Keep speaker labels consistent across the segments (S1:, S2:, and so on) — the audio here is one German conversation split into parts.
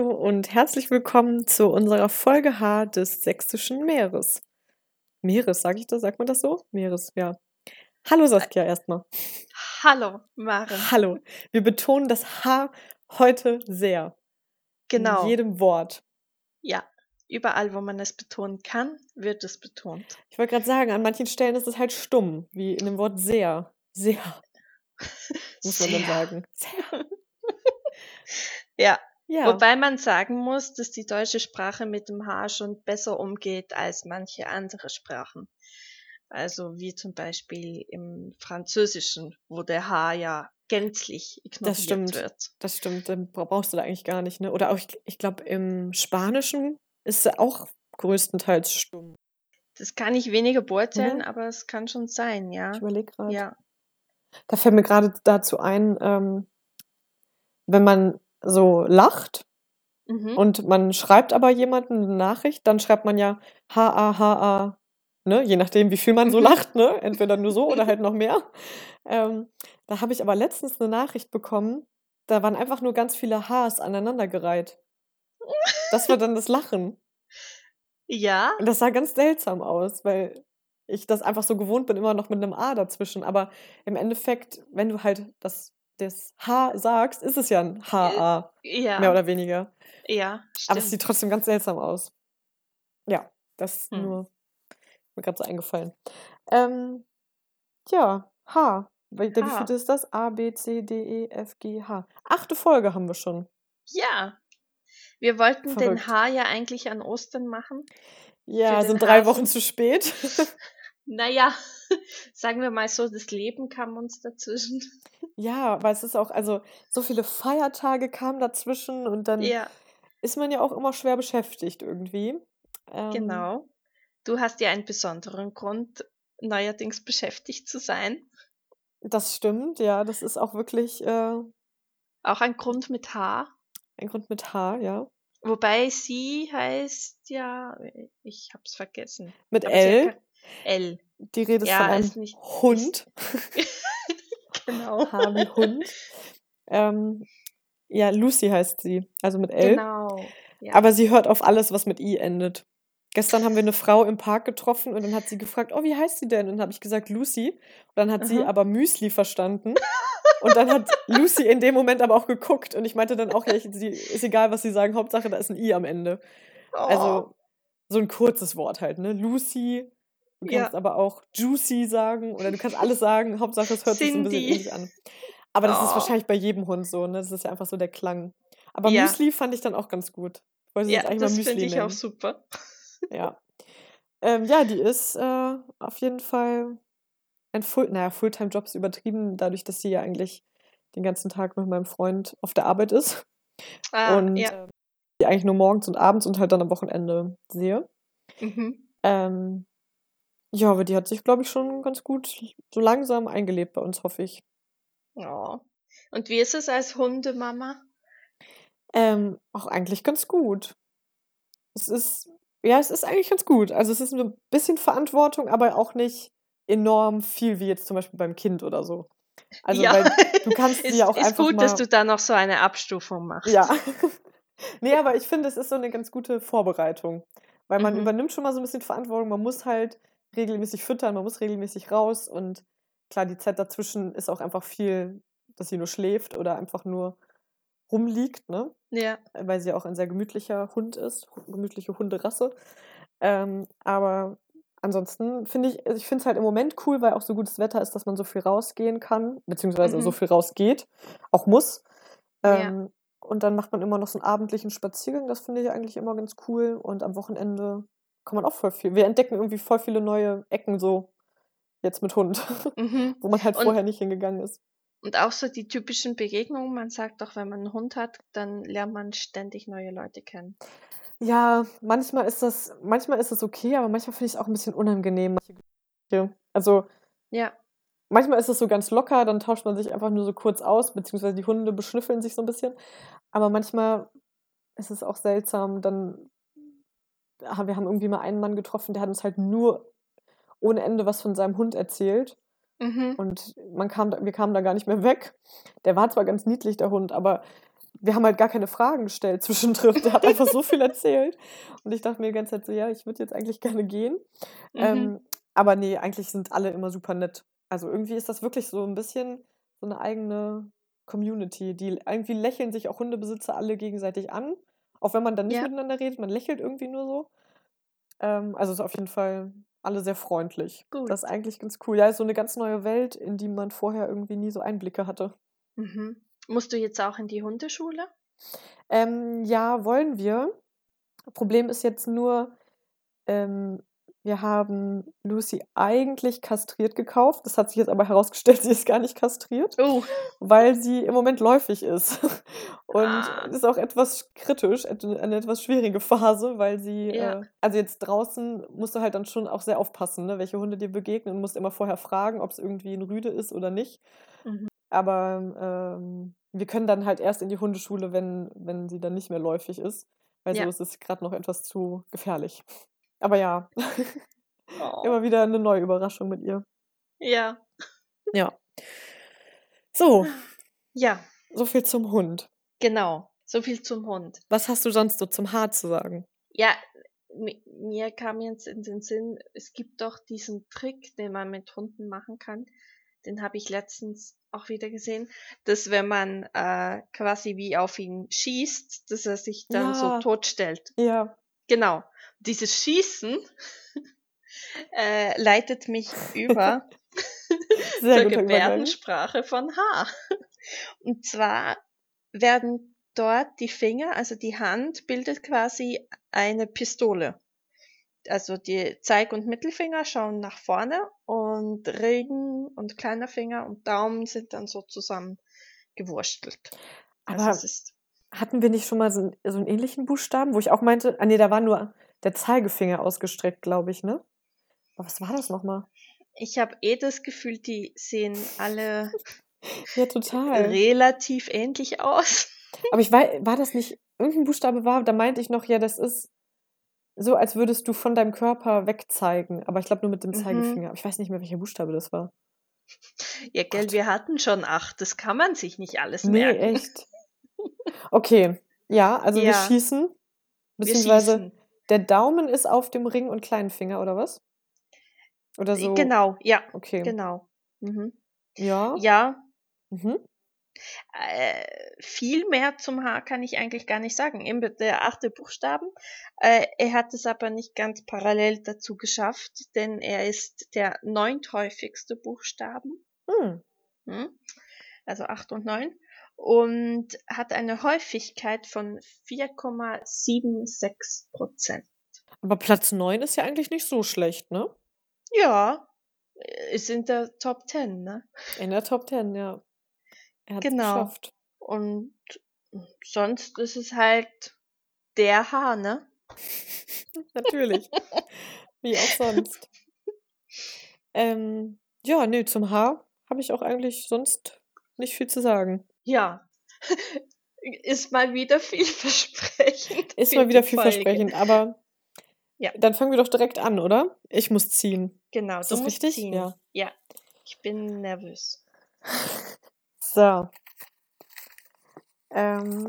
S1: Hallo und herzlich willkommen zu unserer Folge H des Sächsischen Meeres. Meeres, sage ich das? Sagt man das so? Meeres, ja. Hallo Saskia erstmal.
S2: Hallo, Maren.
S1: Hallo. Wir betonen das H heute sehr. In
S2: Genau.
S1: jedem Wort.
S2: Ja, überall, wo man es betonen kann, wird es betont.
S1: Ich wollte gerade sagen, an manchen Stellen ist es halt stumm, wie in dem Wort sehr. Sehr, muss man dann sagen. Sehr.
S2: Ja.
S1: Ja,
S2: Wobei man sagen muss, dass die deutsche Sprache mit dem H schon besser umgeht als manche andere Sprachen. Also wie zum Beispiel im Französischen, wo der H ja gänzlich
S1: das
S2: ignoriert
S1: stimmt.
S2: wird.
S1: Das stimmt. Dann brauchst du da eigentlich gar nicht, ne? Oder auch, ich glaube, im Spanischen ist es auch größtenteils stumm.
S2: Das kann ich weniger beurteilen,
S1: Oder?
S2: aber es kann schon sein,
S1: Ich
S2: ja.
S1: überlege gerade.
S2: Ja.
S1: Da fällt mir gerade dazu ein, wenn man so lacht
S2: Mhm.
S1: und man schreibt aber jemanden eine Nachricht, dann schreibt man ja H-A-H-A, ne? Je nachdem, wie viel man so
S2: Mhm.
S1: lacht, ne? Entweder nur so oder halt noch mehr. Da habe ich aber letztens eine Nachricht bekommen, da waren einfach nur ganz viele Hs aneinandergereiht. Das war dann das Lachen.
S2: Ja,
S1: Und das sah ganz seltsam aus, weil ich das einfach so gewohnt bin, immer noch mit einem A dazwischen. Aber im Endeffekt, wenn du halt das H sagst, ist es ja ein H-A, mehr
S2: ja,
S1: oder weniger.
S2: ja,
S1: Aber es sieht
S2: stimmt.
S1: trotzdem ganz seltsam aus. Ja, das ist
S2: Hm.
S1: nur mir gerade so eingefallen. Ähm, ja, H. Wie
S2: H.
S1: viel ist das? A, B, C, D, E, F, G, H. 8. Folge haben wir schon.
S2: Ja, wir wollten den
S1: Verrückt.
S2: H ja eigentlich an Ostern machen für
S1: Ja, sind
S2: den
S1: 3 Wochen
S2: Hasen.
S1: zu spät.
S2: Naja, sagen wir mal so, das Leben kam uns dazwischen.
S1: Ja, weil es ist auch, also so viele Feiertage kamen dazwischen und dann
S2: Ja,
S1: ist man ja auch immer schwer beschäftigt irgendwie.
S2: genau. Du hast ja einen besonderen Grund, neuerdings beschäftigt zu sein.
S1: Das stimmt, ja, das ist auch wirklich
S2: Auch ein Grund mit H.
S1: ein Grund mit H, ja.
S2: Wobei sie heißt ja, ich hab's vergessen.
S1: Mit
S2: Aber sie hat
S1: L,
S2: kein L.
S1: die Rede ist von
S2: Ja,
S1: einem
S2: ist nicht, ist,
S1: Hund.
S2: genau.
S1: H wie Hund. Ähm, ja, Lucy heißt sie, also mit L.
S2: Genau, ja.
S1: Aber sie hört auf alles, was mit I endet. Gestern haben wir eine Frau im Park getroffen und dann hat sie gefragt, oh, wie heißt sie denn? Und dann habe ich gesagt, Lucy. Und dann hat sie
S2: Aha.
S1: aber Müsli verstanden. Und dann hat Lucy in dem Moment aber auch geguckt und ich meinte dann auch, ja, ist egal, was sie sagen, Hauptsache, da ist ein I am Ende.
S2: Oh,
S1: Also so ein kurzes Wort halt, ne? Lucy. Du kannst
S2: ja.
S1: aber auch Juicy sagen oder du kannst alles sagen, Hauptsache, es hört sich so ein bisschen
S2: Cindy.
S1: ähnlich an. Aber das ist
S2: Oh,
S1: wahrscheinlich bei jedem Hund so, ne? Das ist ja einfach so der Klang. Aber
S2: ja.
S1: Müsli fand ich dann auch ganz gut. Ich wollte sie
S2: Ja,
S1: jetzt eigentlich mal
S2: das finde
S1: Müsli
S2: ich auch
S1: nennen.
S2: super.
S1: Ja. Ja, die ist auf jeden Fall ein Fulltime-Job ist übertrieben, dadurch, dass sie ja eigentlich den ganzen Tag mit meinem Freund auf der Arbeit ist
S2: Ah,
S1: und
S2: ja.
S1: die eigentlich nur morgens und abends und halt dann am Wochenende sehe.
S2: Mhm.
S1: Ähm, ja, aber die hat sich, glaube ich, schon ganz gut so langsam eingelebt bei uns, hoffe ich.
S2: Oh. Und wie ist es als Hundemama?
S1: Auch eigentlich ganz gut. Es ist, ja, es ist eigentlich ganz gut. Also es ist ein bisschen Verantwortung, aber auch nicht enorm viel wie jetzt zum Beispiel beim Kind oder so. Also,
S2: Ja,
S1: weil du kannst sie ja auch
S2: ist
S1: einfach
S2: gut, dass
S1: mal,
S2: du da noch so eine Abstufung
S1: ja.
S2: machst.
S1: Nee, aber ich finde, es ist so eine ganz gute Vorbereitung, weil man
S2: Mhm.
S1: übernimmt schon mal so ein bisschen Verantwortung. Man muss halt regelmäßig füttern, man muss regelmäßig raus und klar, die Zeit dazwischen ist auch einfach viel, dass sie nur schläft oder einfach nur rumliegt, ne?
S2: Ja.
S1: Weil sie auch ein sehr gemütlicher Hund ist, gemütliche Hunderasse. Aber ansonsten finde ich, also ich finde es halt im Moment cool, weil auch so gutes Wetter ist, dass man so viel rausgehen kann, beziehungsweise so
S2: Mhm.
S1: viel rausgeht, auch muss.
S2: Ja.
S1: Und dann macht man immer noch so einen abendlichen Spaziergang, das finde ich eigentlich immer ganz cool. Und am Wochenende kann man auch voll viel. Wir entdecken irgendwie voll viele neue Ecken so jetzt mit Hund,
S2: Mhm.
S1: wo man halt
S2: Und,
S1: vorher nicht hingegangen ist.
S2: und auch so die typischen Begegnungen. Man sagt doch, wenn man einen Hund hat, dann lernt man ständig neue Leute kennen.
S1: Ja, manchmal ist es okay, aber manchmal finde ich es auch ein bisschen unangenehm, manche Gespräche. Also,
S2: Ja.
S1: manchmal ist es so ganz locker, dann tauscht man sich einfach nur so kurz aus, beziehungsweise die Hunde beschnüffeln sich so ein bisschen. Aber manchmal ist es auch seltsam, dann wir haben irgendwie mal einen Mann getroffen, der hat uns halt nur ohne Ende was von seinem Hund erzählt
S2: Mhm.
S1: und wir kamen da gar nicht mehr weg. Der war zwar ganz niedlich, der Hund, aber wir haben halt gar keine Fragen gestellt zwischendrin. Der hat einfach so viel erzählt. Und ich dachte mir die ganze Zeit so, ja, ich würde jetzt eigentlich gerne gehen. Aber nee, eigentlich sind alle immer super nett. Also irgendwie ist das wirklich so ein bisschen so eine eigene Community. Die irgendwie lächeln sich auch Hundebesitzer alle gegenseitig an. Auch wenn man dann nicht
S2: Ja,
S1: miteinander redet, man lächelt irgendwie nur so. Also ist auf jeden Fall alle sehr freundlich.
S2: gut.
S1: Das ist eigentlich ganz cool. Ja, ist so eine ganz neue Welt, in die man vorher irgendwie nie so Einblicke hatte.
S2: Musst du jetzt auch in die Hundeschule?
S1: Ja, wollen wir. Problem ist jetzt nur, ähm, wir haben Lucy eigentlich kastriert gekauft. Das hat sich jetzt aber herausgestellt, sie ist gar nicht kastriert,
S2: Oh,
S1: weil sie im Moment läufig ist. Und
S2: ah,
S1: ist auch etwas kritisch, eine etwas schwierige Phase, weil sie,
S2: ja,
S1: also jetzt draußen musst du halt dann schon auch sehr aufpassen, ne, welche Hunde dir begegnen und musst immer vorher fragen, ob es irgendwie ein Rüde ist oder nicht.
S2: mhm.
S1: Aber wir können dann halt erst in die Hundeschule, wenn sie dann nicht mehr läufig ist, weil so
S2: Ja.
S1: ist es gerade noch etwas zu gefährlich. Aber ja,
S2: Oh,
S1: immer wieder eine neue Überraschung mit ihr.
S2: ja.
S1: Ja. So,
S2: Ja,
S1: so viel zum Hund.
S2: genau. So viel zum Hund.
S1: Was hast du sonst so zum Haar zu sagen?
S2: Ja, mir kam jetzt in den Sinn, es gibt doch diesen Trick, den man mit Hunden machen kann. Den habe ich letztens auch wieder gesehen, dass wenn man quasi wie auf ihn schießt, dass er sich dann so
S1: Ja,
S2: totstellt.
S1: ja,
S2: Genau. Dieses Schießen leitet mich über
S1: sehr
S2: zur
S1: guter Übergang.
S2: Gebärdensprache von H. Und zwar werden dort die Finger, also die Hand bildet quasi eine Pistole. Also die Zeig- und Mittelfinger schauen nach vorne und Ring und kleiner Finger und Daumen sind dann so zusammen gewurstelt. Also es
S1: Aber
S2: ist,
S1: hatten wir nicht schon mal so einen ähnlichen Buchstaben, wo ich auch meinte, ah nee, da war nur der Zeigefinger ausgestreckt, glaube ich, ne? Aber was war das nochmal?
S2: ich habe das Gefühl, die sehen alle
S1: Ja, total.
S2: relativ ähnlich aus.
S1: Aber ich weiß, war das nicht, irgendein Buchstabe war, da meinte ich noch, ja, das ist so, als würdest du von deinem Körper wegzeigen. Aber ich glaube nur mit dem
S2: Mhm.
S1: Zeigefinger. Aber ich weiß nicht mehr, welcher Buchstabe das war.
S2: Ja, gell,
S1: Gott.
S2: wir hatten schon 8, das kann man sich nicht alles
S1: Nee,
S2: merken.
S1: echt. Okay. Ja, also wir
S2: Ja,
S1: schießen,
S2: wir
S1: beziehungsweise
S2: schießen.
S1: der Daumen ist auf dem Ring und kleinen Finger, oder was? Oder so,
S2: Genau, ja,
S1: okay.
S2: genau. Mhm.
S1: Ja.
S2: Ja,
S1: Mhm.
S2: viel mehr zum H kann ich eigentlich gar nicht sagen. Eben der 8. Buchstaben. Er hat es aber nicht ganz parallel dazu geschafft, denn er ist der 9. Buchstaben.
S1: Hm.
S2: Hm? Also 8 und 9. Und hat eine Häufigkeit von 4,76%.
S1: Aber Platz 9 ist ja eigentlich nicht so schlecht, ne?
S2: Ja, ist in der Top 10, ne?
S1: In der Top 10, ja. Er hat es
S2: Genau.
S1: geschafft.
S2: Und sonst ist es halt der H, ne?
S1: Natürlich. Wie auch sonst. Ja, ne, zum Haar habe ich auch eigentlich sonst nicht viel zu sagen.
S2: Ja, ist mal wieder vielversprechend
S1: Ist
S2: für
S1: mal wieder
S2: die Folge.
S1: vielversprechend, aber
S2: Ja,
S1: dann fangen wir doch direkt an, oder? Ich muss ziehen.
S2: genau,
S1: Ist
S2: du
S1: das
S2: musst
S1: richtig?
S2: ziehen.
S1: Ja.
S2: Ja, ich bin nervös.
S1: So. Ähm,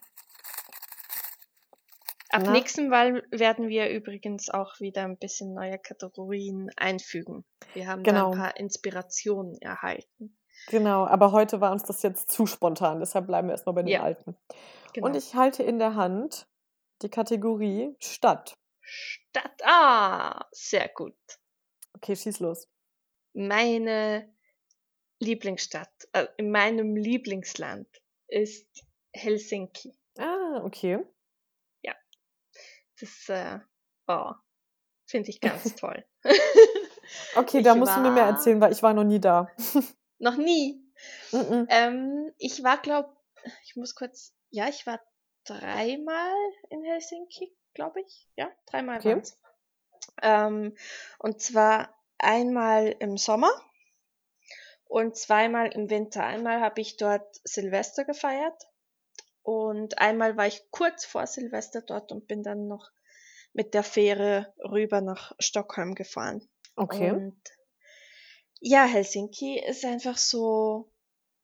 S2: Ab
S1: na,
S2: nächsten Mal werden wir übrigens auch wieder ein bisschen neue Kategorien einfügen. Wir haben da ein
S1: genau,
S2: paar Inspirationen erhalten.
S1: genau. Aber heute war uns das jetzt zu spontan, deshalb bleiben wir erstmal bei den
S2: Ja,
S1: alten. Und
S2: genau.
S1: ich halte in der Hand die Kategorie Stadt.
S2: Stadt. Ah, sehr gut.
S1: Okay, schieß los.
S2: Meine Lieblingsstadt, in meinem Lieblingsland ist Helsinki.
S1: Ah, okay.
S2: Ja, das oh, finde ich ganz toll.
S1: Okay, da
S2: Ich
S1: musst du mir mehr
S2: war
S1: erzählen, weil ich war noch nie da.
S2: noch nie.
S1: Mhm.
S2: Ich war, ich muss kurz, ja, ich war 3-mal in Helsinki, glaube ich. Ja, 3-mal
S1: Okay.
S2: waren's. Und zwar einmal im Sommer und 2-mal im Winter. Einmal habe ich dort Silvester gefeiert und einmal war ich kurz vor Silvester dort und bin dann noch mit der Fähre rüber nach Stockholm gefahren.
S1: Okay.
S2: Und ja, Helsinki ist einfach so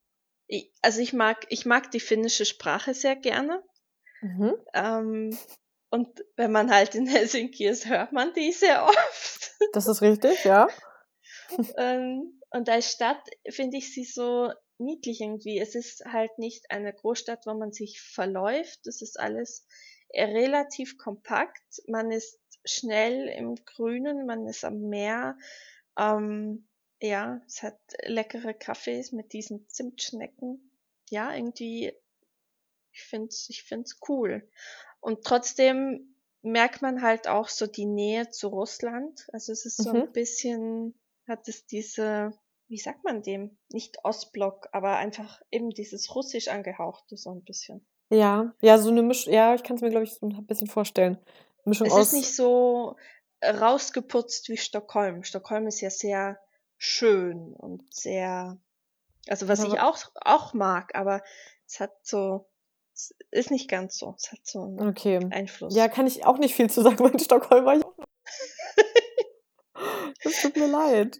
S2: Also ich mag die finnische Sprache sehr gerne.
S1: Mhm.
S2: Und wenn man halt in Helsinki ist, hört man die sehr oft.
S1: Das ist richtig, ja.
S2: Und als Stadt finde ich sie so niedlich irgendwie. Es ist halt nicht eine Großstadt, wo man sich verläuft. Es ist alles relativ kompakt. Man ist schnell im Grünen, man ist am Meer. Ja, es hat leckere Kaffees mit diesen Zimtschnecken. Ja, irgendwie, ich find's cool. Und trotzdem merkt man halt auch so die Nähe zu Russland. Also es ist so ein
S1: Mhm.
S2: bisschen, hat es diese, wie sagt man dem? Nicht Ostblock, aber einfach eben dieses russisch angehauchte so ein bisschen.
S1: Ja, ja, so eine Mischung, ja, ich kann es mir, glaube ich, so ein bisschen vorstellen. Mischung
S2: Es ist
S1: aus,
S2: nicht so rausgeputzt wie Stockholm. Stockholm ist ja sehr schön und sehr, also was
S1: ja,
S2: ich auch mag, aber es hat so, es ist nicht ganz so. Es hat so einen
S1: okay. Ja,
S2: Einfluss.
S1: kann ich auch nicht viel zu sagen, weil in Stockholm war ich auch. Das tut mir leid.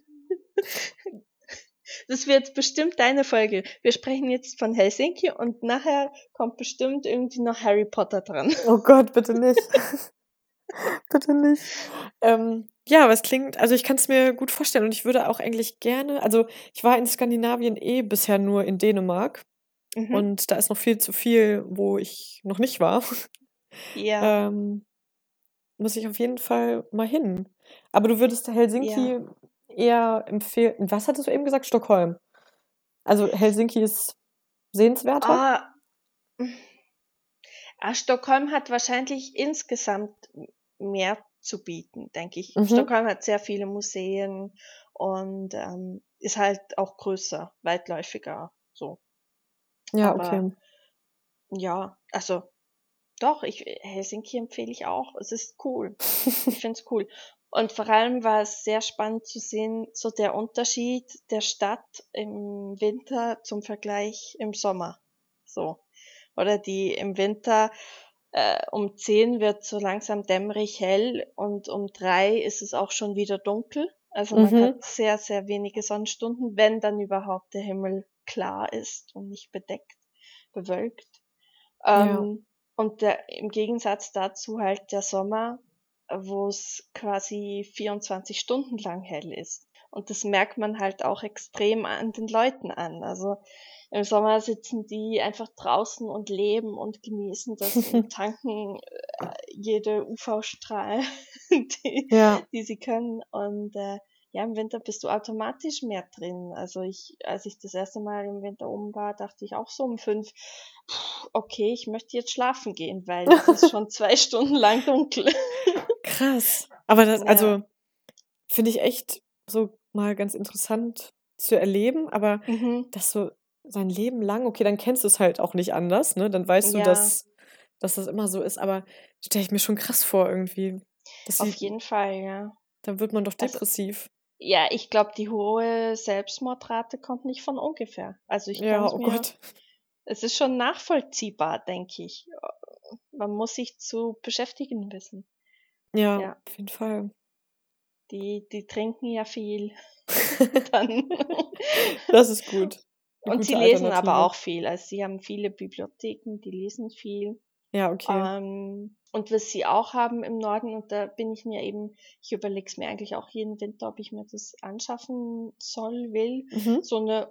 S2: Das wird bestimmt deine Folge. Wir sprechen jetzt von Helsinki und nachher kommt bestimmt irgendwie noch Harry Potter dran.
S1: Oh Gott, bitte nicht. Bitte nicht. Ja, aber es klingt, also ich kann es mir gut vorstellen und ich würde auch eigentlich gerne, also ich war in Skandinavien bisher nur in Dänemark
S2: Mhm.
S1: und da ist noch viel zu viel, wo ich noch nicht war.
S2: Ja,
S1: Ähm, Muss ich auf jeden Fall mal hin. Aber du würdest
S2: ja.
S1: Helsinki eher empfehlen. Was hattest du eben gesagt? Stockholm. Also Helsinki ist sehenswerter?
S2: Ah, Stockholm hat wahrscheinlich insgesamt mehr zu bieten, denke ich.
S1: Mhm.
S2: Stockholm hat sehr viele Museen und ist halt auch größer, weitläufiger, so.
S1: Ja,
S2: Aber
S1: okay.
S2: ja, also doch, Helsinki empfehle ich auch. Es ist cool. Ich finde es cool. Und vor allem war es sehr spannend zu sehen, so der Unterschied der Stadt im Winter zum Vergleich im Sommer. So. Oder die im Winter um 10 wird so langsam dämmerig hell und um 3 ist es auch schon wieder dunkel. Also man hat
S1: Mhm.
S2: sehr, sehr wenige Sonnenstunden, wenn dann überhaupt der Himmel klar ist und nicht bedeckt, bewölkt.
S1: Ja.
S2: Und im Gegensatz dazu halt der Sommer, wo es quasi 24 Stunden lang hell ist. Und das merkt man halt auch extrem an den Leuten an. Also im Sommer sitzen die einfach draußen und leben und genießen das und tanken jede UV-Strahl,
S1: Ja.
S2: die sie können. Und ja, im Winter bist du automatisch mehr drin. Also als ich das erste Mal im Winter oben war, dachte ich auch so um 5, okay, ich möchte jetzt schlafen gehen, weil es ist schon 2 Stunden lang dunkel.
S1: Krass. Aber das,
S2: Ja.
S1: also, finde ich echt so mal ganz interessant zu erleben, aber
S2: Mhm.
S1: das so sein Leben lang, okay, dann kennst du es halt auch nicht anders, ne? Dann weißt du,
S2: Ja,
S1: dass das immer so ist, aber stelle ich mir schon krass vor irgendwie. Das
S2: auf
S1: sieht,
S2: jeden Fall, ja.
S1: dann wird man doch
S2: Also,
S1: depressiv.
S2: ja, ich glaube, die hohe Selbstmordrate kommt nicht von ungefähr. Also ich kann
S1: Ja,
S2: es
S1: oh
S2: mir,
S1: Gott.
S2: es ist schon nachvollziehbar, denke ich. Man muss sich zu beschäftigen wissen.
S1: Ja,
S2: Ja,
S1: auf jeden Fall.
S2: die trinken ja viel dann.
S1: Das ist gut. Eine
S2: Und sie
S1: gute
S2: lesen aber
S1: Alternative.
S2: auch viel. Also sie haben viele Bibliotheken, die lesen viel.
S1: Ja, okay.
S2: Und was sie auch haben im Norden, und da bin ich mir eben, ich überlege es mir eigentlich auch jeden Winter, ob ich mir das anschaffen soll, will,
S1: Mhm.
S2: so eine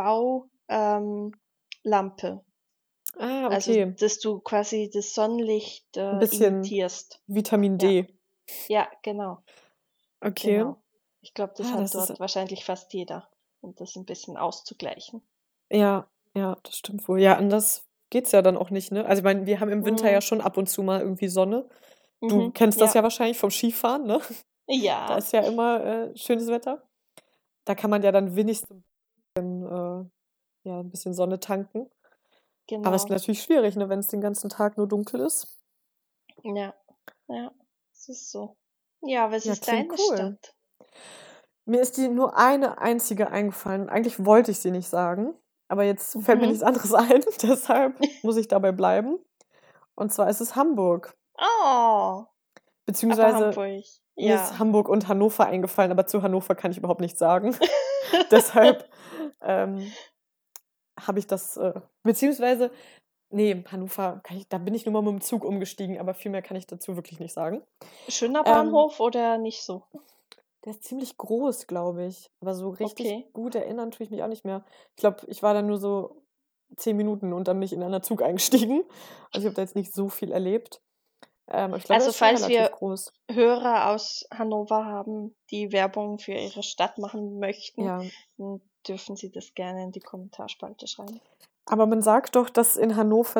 S2: UV-Lampe.
S1: Ah,
S2: Also,
S1: okay.
S2: dass du quasi das Sonnenlicht
S1: Ein bisschen
S2: imitierst.
S1: Vitamin
S2: Ja,
S1: D.
S2: ja, genau,
S1: Okay.
S2: genau. Ich glaube, das
S1: Ah,
S2: hat
S1: das ist
S2: dort wahrscheinlich fast jeder, um das ein bisschen auszugleichen.
S1: ja, ja, das stimmt wohl. Ja, anders geht's ja dann auch nicht, ne? Also, ich meine, wir haben im Winter ja
S2: Mhm,
S1: schon ab und zu mal irgendwie Sonne. Du
S2: mhm,
S1: kennst das
S2: ja,
S1: ja wahrscheinlich vom Skifahren, ne? Da
S2: ja,
S1: ist ja immer, schönes Wetter. Da kann man ja dann wenigstens, ja, 'n bisschen Sonne tanken. Aber es ist
S2: genau.
S1: natürlich schwierig, ne, wenn's den ganzen Tag nur dunkel ist.
S2: Ja, ja, es ist so. Ja, was
S1: Ja,
S2: ist
S1: klingt
S2: deine
S1: cool.
S2: Stadt?
S1: Mir ist die nur eine einzige eingefallen. Eigentlich wollte ich sie nicht sagen, aber jetzt fällt mir
S2: Mhm.
S1: nichts anderes ein, deshalb muss ich dabei bleiben. Und zwar ist es Hamburg.
S2: Oh, aber
S1: Beziehungsweise
S2: Hamburg.
S1: mir ist
S2: Ja.
S1: Hamburg und Hannover eingefallen, aber zu Hannover kann ich überhaupt nichts sagen. Deshalb, ähm, habe ich das, beziehungsweise, nee, Hannover, da bin ich nur mal mit dem Zug umgestiegen, aber viel mehr kann ich dazu wirklich nicht sagen.
S2: Schöner
S1: Ähm,
S2: Bahnhof oder nicht so?
S1: Der ist ziemlich groß, glaube ich. Aber so richtig
S2: Okay.
S1: gut erinnern tue ich mich auch nicht mehr. Ich glaube, ich war da nur so 10 Minuten und dann bin ich in einen Zug eingestiegen. Also ich habe da jetzt nicht so viel erlebt. Aber ich glaube,
S2: Also
S1: das ist schon
S2: falls
S1: relativ
S2: wir
S1: groß.
S2: Hörer aus Hannover haben, die Werbung für ihre Stadt machen möchten,
S1: Ja.
S2: dann dürfen sie das gerne in die Kommentarspalte schreiben.
S1: Aber man sagt doch, dass in Hannover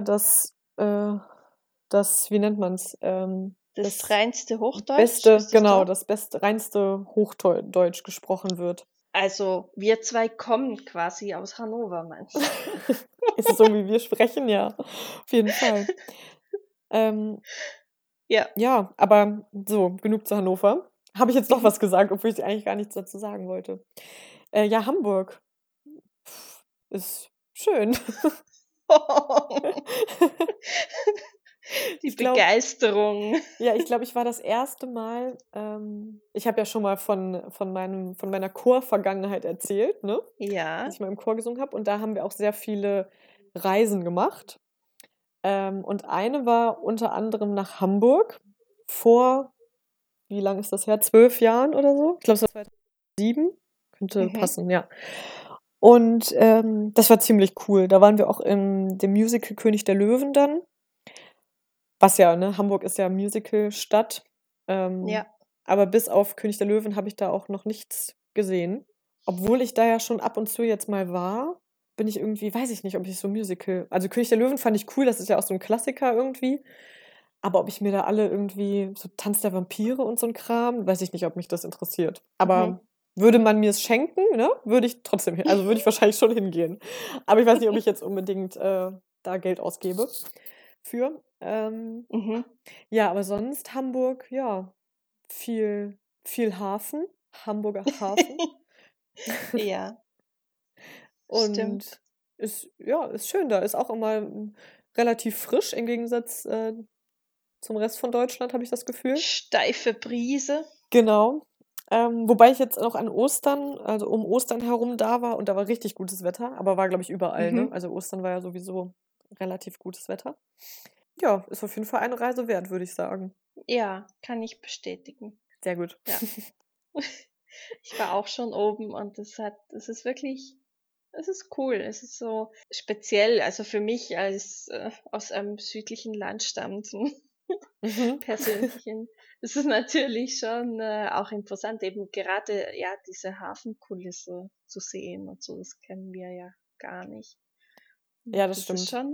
S1: wie nennt man es?
S2: Das reinste Hochdeutsch,
S1: Beste,
S2: ist das
S1: genau,
S2: dort?
S1: das beste, reinste Hochdeutsch gesprochen wird.
S2: Also wir zwei kommen quasi aus Hannover, meinst du?
S1: Ist es so, wie wir sprechen? Ja, auf jeden Fall.
S2: Ja.
S1: Ja, aber so, genug zu Hannover. Habe ich jetzt doch was gesagt, obwohl ich eigentlich gar nichts dazu sagen wollte. Ja, Hamburg ist schön.
S2: Die
S1: Ich glaube,
S2: Begeisterung.
S1: ich war das erste Mal, ich habe ja schon mal von meiner Chor-Vergangenheit erzählt, ne?
S2: Ja.
S1: Dass ich mal im Chor gesungen habe. Und da haben wir auch sehr viele Reisen gemacht. Und eine war unter anderem nach Hamburg vor, wie lange ist das her? 12 Jahren oder so? Ich glaube, es war 2007. Könnte passen, ja. Und das war ziemlich cool. Da waren wir auch in dem Musical König der Löwen dann. Was ja, ne, Hamburg ist ja Musical-Stadt.
S2: Ja.
S1: Aber bis auf König der Löwen habe ich da auch noch nichts gesehen. Obwohl ich da ja schon ab und zu jetzt mal war, bin ich irgendwie, weiß ich nicht, ob ich so Musical. Also König der Löwen fand ich cool, das ist ja auch so ein Klassiker irgendwie. Aber ob ich mir da alle irgendwie so Tanz der Vampire und so ein Kram, weiß ich nicht, ob mich das interessiert. Aber würde man mir es schenken, ne, würde ich trotzdem hin. Also würde ich wahrscheinlich schon hingehen. Aber ich weiß nicht, ob ich jetzt unbedingt da Geld ausgebe für. Ja, aber sonst Hamburg, ja, viel, viel Hafen, Hamburger Hafen.
S2: Ja, stimmt.
S1: Und ist schön da. Ist auch immer relativ frisch im Gegensatz zum Rest von Deutschland, habe ich das Gefühl.
S2: Steife Brise.
S1: Genau. Wobei ich jetzt auch an Ostern, also um Ostern herum da war und da war richtig gutes Wetter, aber war, glaube ich, überall, ne? Also Ostern war ja sowieso relativ gutes Wetter. Ja, ist auf jeden Fall eine Reise wert, würde ich sagen.
S2: Ja, kann ich bestätigen.
S1: Sehr gut.
S2: Ja. Ich war auch schon oben und es ist wirklich, es ist cool. Es ist so speziell, also für mich als aus einem südlichen Land stammenden
S1: Mhm.
S2: persönlichen. Es ist natürlich schon auch interessant, eben gerade ja diese Hafenkulisse zu sehen und so. Das kennen wir ja gar nicht.
S1: Ja, das
S2: Das ist
S1: stimmt.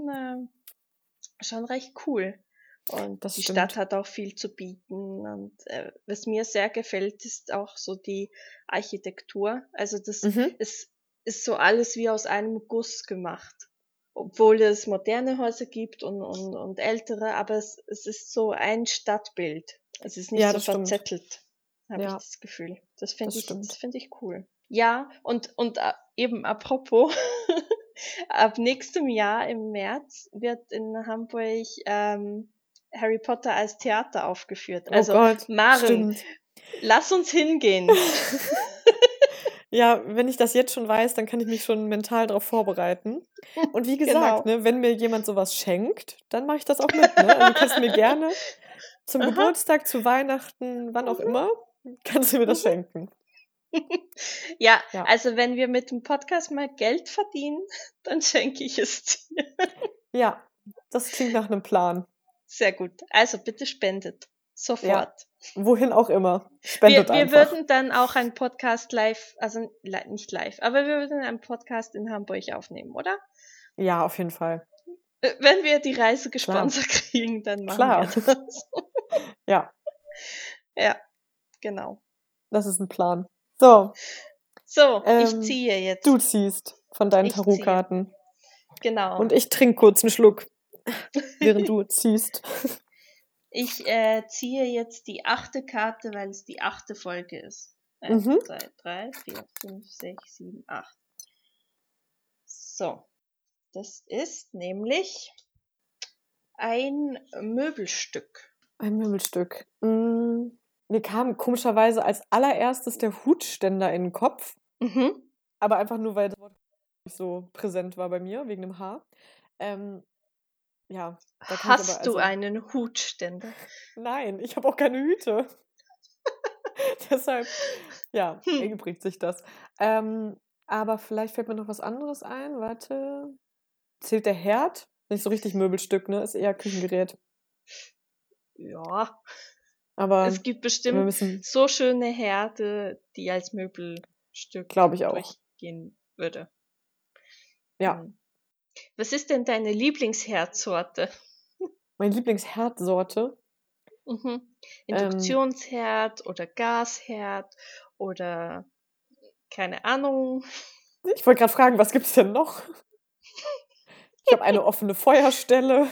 S2: schon recht cool. Und
S1: Das
S2: die
S1: stimmt.
S2: Stadt hat auch viel zu bieten. Und was mir sehr gefällt, ist auch so die Architektur. Also das
S1: Mhm.
S2: ist so alles wie aus einem Guss gemacht. Obwohl es moderne Häuser gibt und ältere, aber es ist so ein Stadtbild. Es ist nicht
S1: Ja,
S2: so
S1: das stimmt.
S2: verzettelt, habe ich
S1: Ja,
S2: das Gefühl. Das
S1: das
S2: das
S1: stimmt.
S2: finde ich cool. Ja, und eben apropos, ab nächstem Jahr im März wird in Hamburg Harry Potter als Theater aufgeführt.
S1: Oh
S2: Also
S1: Gott,
S2: Maren,
S1: stimmt.
S2: lass uns hingehen.
S1: Ja, wenn ich das jetzt schon weiß, dann kann ich mich schon mental darauf vorbereiten. Und wie gesagt,
S2: Genau.
S1: ne, wenn mir jemand sowas schenkt, dann mache ich das auch mit, ne? Also kannst du mir gerne zum
S2: Aha.
S1: Geburtstag, zu Weihnachten, wann auch immer, kannst du mir das schenken.
S2: Ja,
S1: Ja.
S2: also wenn wir mit dem Podcast mal Geld verdienen, dann schenke ich es dir.
S1: Ja, das klingt nach einem Plan.
S2: Sehr gut. Also bitte spendet.
S1: Ja,
S2: Sofort.
S1: wohin auch immer. Spendet
S2: Wir
S1: einfach.
S2: würden dann auch einen Podcast live, also nicht live, aber wir würden einen Podcast in Hamburg aufnehmen, oder?
S1: Ja, auf jeden Fall.
S2: Wenn wir die Reise
S1: Klar,
S2: gesponsert kriegen, dann machen wir
S1: klar.
S2: das.
S1: Ja,
S2: Ja, genau.
S1: das ist ein Plan. So,
S2: So, ich ziehe
S1: du
S2: jetzt.
S1: ziehst von deinen
S2: Ich ziehe.
S1: Tarotkarten.
S2: Genau.
S1: Und ich trinke kurz einen Schluck, während du ziehst.
S2: Ich ziehe jetzt die 8. Karte, weil es die 8. Folge ist. 1, 2, 3, 4, 5, 6, 7, 8. So, das ist nämlich ein Möbelstück.
S1: Ein Möbelstück. Mir kam komischerweise als allererstes der Hutständer in den Kopf,
S2: Mhm.
S1: aber einfach nur, weil das Wort nicht so präsent war bei mir, wegen dem Haar. Ähm, ja, da kann ich aber,
S2: Hast du einen Hutständer?
S1: nein, ich habe auch keine Hüte. Deshalb, ja,
S2: Hm.
S1: erübrigt sich das. Ähm, aber vielleicht fällt mir noch was anderes ein. Warte. Zählt der Herd? Nicht so richtig Möbelstück, ne? Ist eher Küchengerät.
S2: Ja, es
S1: Aber
S2: gibt
S1: wir
S2: bestimmt
S1: müssen,
S2: so schöne Herde, die als Möbelstück
S1: glaube ich auch.
S2: durchgehen würde.
S1: Ja,
S2: Hm. Was ist denn deine Lieblingsherdsorte?
S1: meine Lieblingsherdsorte.
S2: Mhm.
S1: Ähm,
S2: Induktionsherd oder Gasherd oder keine Ahnung.
S1: ich wollte gerade fragen, was gibt's denn noch? Ich habe eine offene Feuerstelle,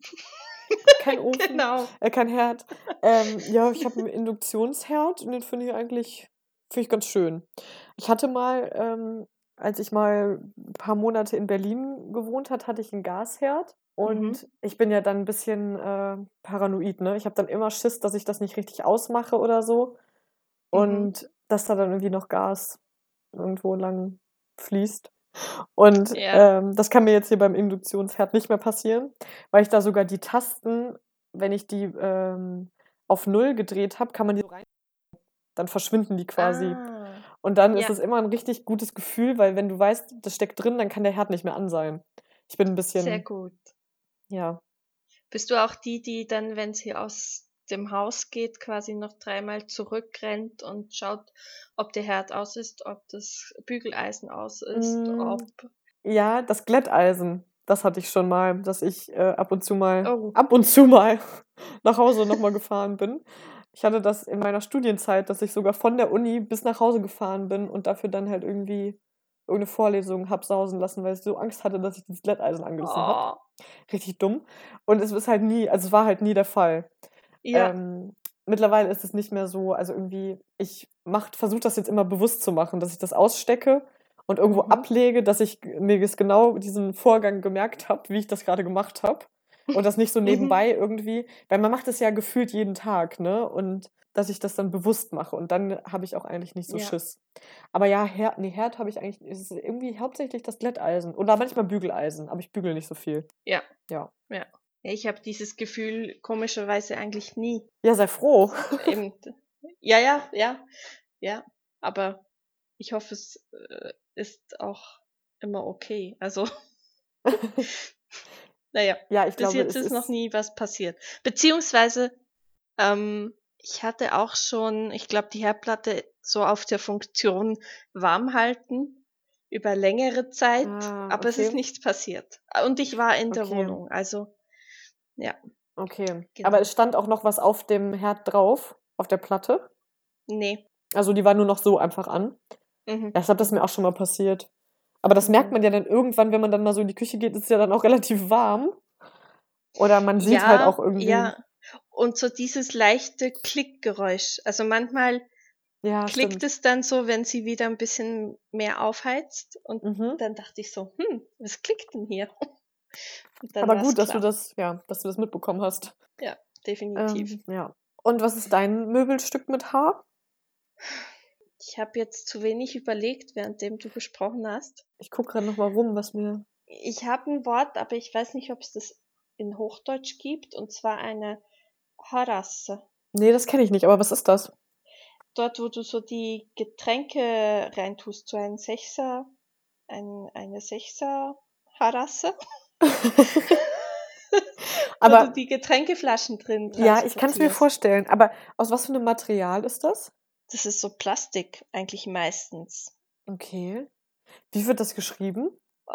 S1: kein Ofen,
S2: Genau.
S1: kein Herd. Ja, ich habe einen Induktionsherd und den finde ich ganz schön. Ich hatte mal, als ich mal ein paar Monate in Berlin gewohnt hat, hatte ich einen Gasherd
S2: Mhm.
S1: und ich bin ja dann ein bisschen, paranoid, ne? Ich habe dann immer Schiss, dass ich das nicht richtig ausmache oder so
S2: Mhm.
S1: und dass da dann irgendwie noch Gas irgendwo lang fließt. Und,
S2: Ja.
S1: das kann mir jetzt hier beim Induktionsherd nicht mehr passieren, weil ich da sogar die Tasten, wenn ich die, auf null gedreht habe, kann man die so rein, dann verschwinden die quasi.
S2: Ah.
S1: Und dann ist
S2: Ja,
S1: es immer 'n richtig gutes Gefühl, weil wenn du weißt, das steckt drin, dann kann der Herd nicht mehr an sein. Ich bin 'n
S2: sehr
S1: bisschen,
S2: gut.
S1: ja.
S2: Bist du auch die, die dann, wenn sie aus dem Haus geht, quasi noch dreimal zurückrennt und schaut, ob der Herd aus ist, ob das Bügeleisen aus ist,
S1: Hm,
S2: ob
S1: ja, das Glätteisen, das hatte ich schon mal, dass ich,
S2: oh,
S1: ab und zu mal nach Hause noch mal gefahren bin. Ich hatte das in meiner Studienzeit, dass ich sogar von der Uni bis nach Hause gefahren bin und dafür dann halt irgendwie irgend 'ne Vorlesung habe sausen lassen, weil ich so Angst hatte, dass ich dieses Glätteisen angerissen habe.
S2: oh,
S1: Richtig dumm. Und es war halt nie der Fall.
S2: ja,
S1: Ähm, mittlerweile ist es nicht mehr so, also irgendwie ich versuche das jetzt immer bewusst zu machen, dass ich das ausstecke und irgendwo
S2: mhm.
S1: ablege, dass ich mir jetzt genau diesen Vorgang gemerkt habe, wie ich das grade gemacht habe und das nicht so
S2: Mhm.
S1: nebenbei irgendwie, weil man macht es ja gefühlt jeden Tag, ne? Und dass ich das dann bewusst mache und dann habe ich auch eigentlich nicht so
S2: Ja,
S1: Schiss. Aber ja, Herd habe ich eigentlich, es ist irgendwie hauptsächlich das Glätteisen oder manchmal Bügeleisen, aber ich bügele nicht so viel.
S2: ja,
S1: Ja.
S2: ja. Ja, ich habe dieses Gefühl komischerweise eigentlich nie.
S1: Ja, sei froh.
S2: Eben, ja, ja, ja, ja. Aber ich hoffe, es ist auch immer okay. Also, naja,
S1: Ja, ich
S2: bis
S1: glaube,
S2: jetzt
S1: es
S2: ist noch
S1: ist,
S2: nie was passiert. Beziehungsweise, ich hatte auch schon, ich glaube, die Herdplatte so auf der Funktion warm halten über längere Zeit, aber es ist
S1: okay,
S2: nichts passiert. Und ich war in der
S1: okay,
S2: Wohnung, also ja,
S1: okay. Aber es
S2: genau.
S1: stand auch noch was auf dem Herd drauf, auf der Platte?
S2: Ne,
S1: Also, die war nur noch so einfach an?
S2: mhm,
S1: Ja, ich glaube, das ist mir
S2: mhm,
S1: auch schon mal passiert. Aber das merkt
S2: mhm.
S1: man ja dann irgendwann, wenn man dann mal so in die Küche geht, ist es ja dann auch relativ warm. Oder man sieht halt auch
S2: Ja,
S1: irgendwie,
S2: ja. Und so dieses leichte Klickgeräusch. Also manchmal
S1: ja,
S2: klickt
S1: stimmt.
S2: es dann so, wenn sie wieder ein bisschen mehr aufheizt. Und
S1: Mhm.
S2: dann dachte ich so, was klickt denn hier? Und dann
S1: Aber
S2: war es
S1: gut,
S2: klar.
S1: dass du das mitbekommen hast.
S2: Ja, definitiv.
S1: Ja. Und was ist dein Möbelstück mit Haar?
S2: Ich habe jetzt zu wenig überlegt, währenddem du gesprochen hast.
S1: Ich gucke grad noch mal rum, was mir,
S2: Ich habe ein Wort, aber ich weiß nicht, ob es das in Hochdeutsch gibt, und zwar eine Harasse.
S1: ne, das kenne ich nicht, aber was ist das?
S2: Dort, wo du so die Getränke reintust, so ein Sechser, eine Sechser-Harasse, wo du
S1: Aber
S2: die Getränkeflaschen drin
S1: ja, ich kann's mir
S2: transportierst.
S1: vorstellen. Aber aus was für 'nem Material ist das?
S2: Das ist so Plastik eigentlich meistens.
S1: Okay. Wie wird das geschrieben?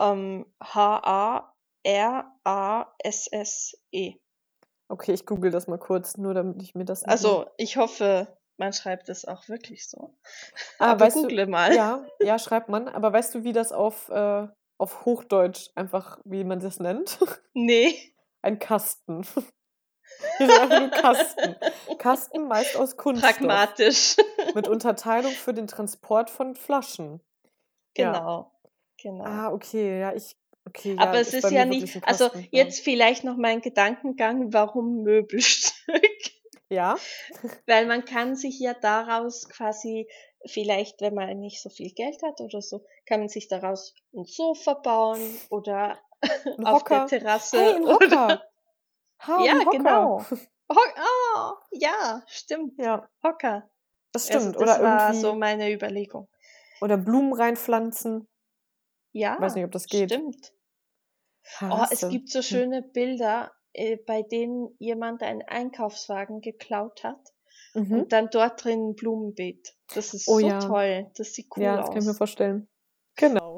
S2: Harasse.
S1: Okay, ich google das mal kurz, nur damit ich mir das noch mal,
S2: Also, ich hoffe, man schreibt es auch wirklich so. Aber
S1: weißt du,
S2: google mal.
S1: ja, ja, schreibt man. Aber weißt du, wie das auf Hochdeutsch einfach, wie man das nennt?
S2: Ne.
S1: Ein Kasten. Hier steht einfach nur Kasten. Kasten, meist aus Kunststoff,
S2: Pragmatisch.
S1: mit Unterteilung für den Transport von Flaschen. Ja.
S2: Genau, genau.
S1: Okay, ja, okay, ja,
S2: Aber es
S1: ist
S2: ist
S1: bei
S2: ja
S1: mir
S2: nicht,
S1: wirklich 'n
S2: also
S1: Kasten, ja.
S2: jetzt vielleicht noch mein Gedankengang, warum Möbelstück?
S1: Ja?
S2: Weil man kann sich ja daraus quasi vielleicht, wenn man nicht so viel Geld hat oder so, kann man sich daraus ein Sofa bauen oder
S1: Ein
S2: auf der
S1: Hocker. Hey,
S2: Terrasse
S1: ein
S2: oder
S1: Hocker. Ha,
S2: ja,
S1: ein Hocker.
S2: genau. Ja, stimmt.
S1: Ja,
S2: Hocker.
S1: das
S2: Also
S1: stimmt. Oder
S2: das war so
S1: irgendwie,
S2: meine Überlegung.
S1: oder Blumen reinpflanzen. Weiß
S2: Ja,
S1: nicht, ob das geht.
S2: stimmt. Oh, es
S1: Terrasse.
S2: gibt so schöne Bilder, bei denen jemand einen Einkaufswagen geklaut hat
S1: Mhm.
S2: und dann dort drin ein Blumenbeet. Das ist
S1: Oh
S2: so
S1: ja.
S2: toll. Das sieht
S1: Ja,
S2: cool
S1: das kann ich mir
S2: aus.
S1: vorstellen. Genau.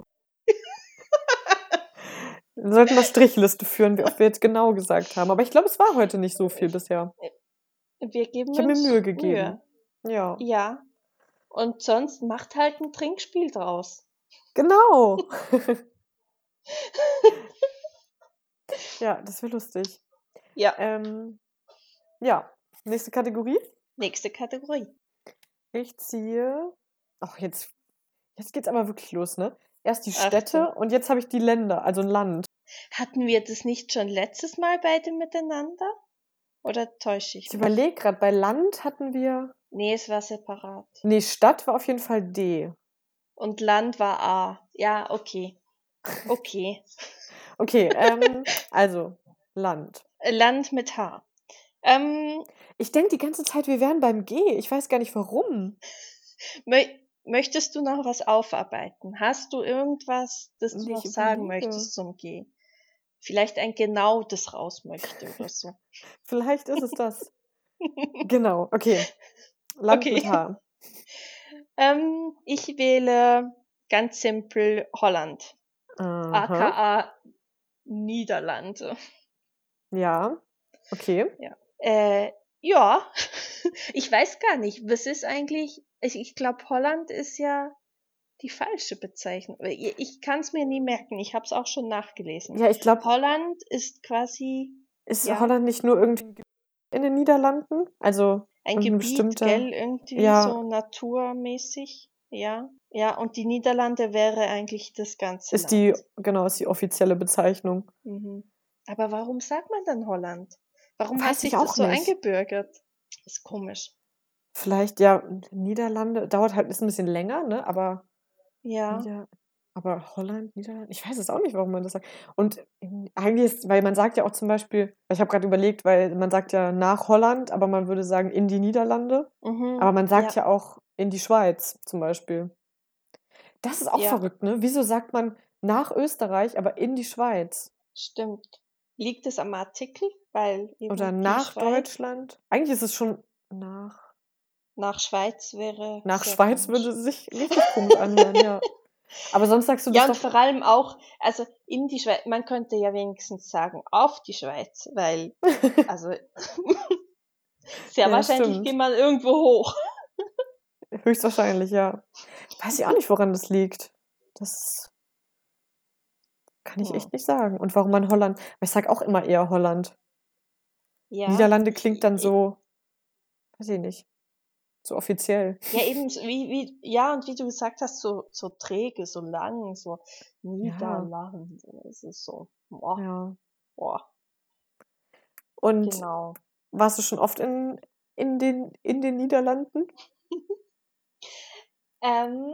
S1: Wir sollten mal Strichliste führen, wie oft wir jetzt genau gesagt haben. Aber ich glaube, es war heute nicht so viel bisher.
S2: Wir geben
S1: Ich habe mir
S2: uns
S1: Mühe gegeben.
S2: Mühe.
S1: Ja.
S2: Ja. Und sonst macht halt ein Trinkspiel draus.
S1: Genau. Ja, das wäre lustig.
S2: Ja.
S1: Ja, nächste Kategorie.
S2: Nächste Kategorie.
S1: Ich ziehe. Ach, jetzt geht's aber wirklich los, ne? Erst die
S2: Achtung.
S1: Städte und jetzt habe ich die Länder, also ein Land.
S2: Hatten wir das nicht schon letztes Mal beide miteinander? Oder täusche ich
S1: Ich
S2: mich?
S1: überlege gerade, bei Land hatten wir.
S2: Nee, es war separat.
S1: Nee, Stadt war auf jeden Fall D.
S2: Und Land war A. Ja, okay. Okay.
S1: Okay, also Land.
S2: Land mit H.
S1: Ich denke die ganze Zeit, wir wären beim G. Ich weiß gar nicht warum.
S2: Möchtest du noch was aufarbeiten? Hast du irgendwas, das du
S1: Nee,
S2: noch
S1: ich
S2: sagen
S1: überlege.
S2: möchtest zum G? Vielleicht ein Genau, das raus möchte oder so.
S1: Vielleicht ist es das. Genau, okay. Land mit
S2: Okay.
S1: H.
S2: Ich wähle ganz simpel Holland.
S1: Aha.
S2: AKA Niederlande.
S1: Ja. Okay.
S2: Ja. Ja, ich weiß gar nicht. Was ist eigentlich, ich glaube, Holland ist ja die falsche Bezeichnung. Ich kann es mir nie merken. Ich habe es auch schon nachgelesen.
S1: Ja, ich glaube,
S2: Holland ist quasi,
S1: ist
S2: ja,
S1: Holland nicht nur irgendwie in den Niederlanden? Also
S2: ein
S1: irgendein
S2: Gebiet,
S1: bestimmter.
S2: gell, irgendwie
S1: Ja,
S2: so naturmäßig. Ja, ja, und die Niederlande wäre eigentlich das ganze
S1: ist die,
S2: Land.
S1: genau, ist die offizielle Bezeichnung.
S2: Mhm. Aber warum sagt man dann Holland? Warum hat
S1: Weiß ich
S2: sich das
S1: auch
S2: so
S1: nicht.
S2: eingebürgert? Ist komisch.
S1: Vielleicht, ja, Niederlande, dauert halt, ist ein bisschen länger, ne? Aber
S2: Ja.
S1: Aber Holland, Niederlande, ich weiß es auch nicht, warum man das sagt. Und eigentlich ist, weil man sagt ja auch zum Beispiel, ich habe gerade überlegt, weil man sagt ja nach Holland, aber man würde sagen in die Niederlande. Aber
S2: Mhm.
S1: man sagt
S2: Ja,
S1: ja auch in die Schweiz zum Beispiel. Das ist auch
S2: ja,
S1: verrückt, ne? Wieso sagt man nach Österreich, aber in die Schweiz?
S2: stimmt. Liegt es am Artikel? Weil
S1: Oder
S2: eben die
S1: nach
S2: Schweiz
S1: Deutschland? Eigentlich ist es schon nach.
S2: nach Schweiz wäre
S1: Nach
S2: sehr
S1: Schweiz
S2: komisch.
S1: würde es sich richtig komisch anhören, ja. Aber sonst sagst du
S2: Ja,
S1: das
S2: und
S1: doch.
S2: vor allem auch, also in die Schweiz, man könnte ja wenigstens sagen auf die Schweiz, weil, also sehr
S1: Ja,
S2: wahrscheinlich geht
S1: stimmt.
S2: man irgendwo hoch.
S1: Höchstwahrscheinlich, ja. Weiß ich auch nicht, woran das liegt. Das kann ich
S2: Hm.
S1: echt nicht sagen. Und warum man Holland. Weil ich sage auch immer eher Holland.
S2: Ja,
S1: Niederlande klingt dann so, weiß ich nicht, so offiziell.
S2: ja, eben, ja, und wie du gesagt hast, so träge, so lang, so
S1: Ja,
S2: Niederlande. Es ist so, boah,
S1: ja.
S2: boah,
S1: Und
S2: genau.
S1: warst du schon oft in den Niederlanden?
S2: Ähm,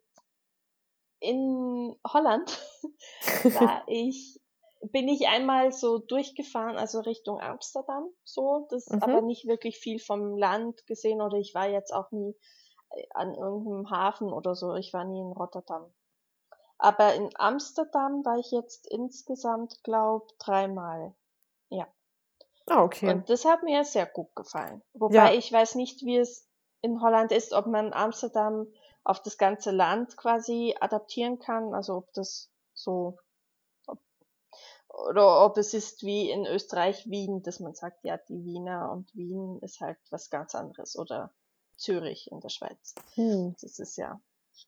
S2: in Holland war ich, bin ich einmal so durchgefahren, also Richtung Amsterdam, so, das aber
S1: Mhm.
S2: nicht wirklich viel vom Land gesehen oder ich war jetzt auch nie an irgendeinem Hafen oder so, ich war nie in Rotterdam. Aber in Amsterdam war ich jetzt insgesamt, glaub, 3-mal. Ja.
S1: Ah, okay.
S2: Und das hat mir sehr gut gefallen. Wobei
S1: Ja,
S2: ich weiß nicht, wie es in Holland ist, ob man Amsterdam auf das ganze Land quasi adaptieren kann, also ob das so, ob, oder ob es ist wie in Österreich Wien, dass man sagt, ja, die Wiener und Wien ist halt was ganz anderes oder Zürich in der Schweiz.
S1: hm.
S2: Das ist ja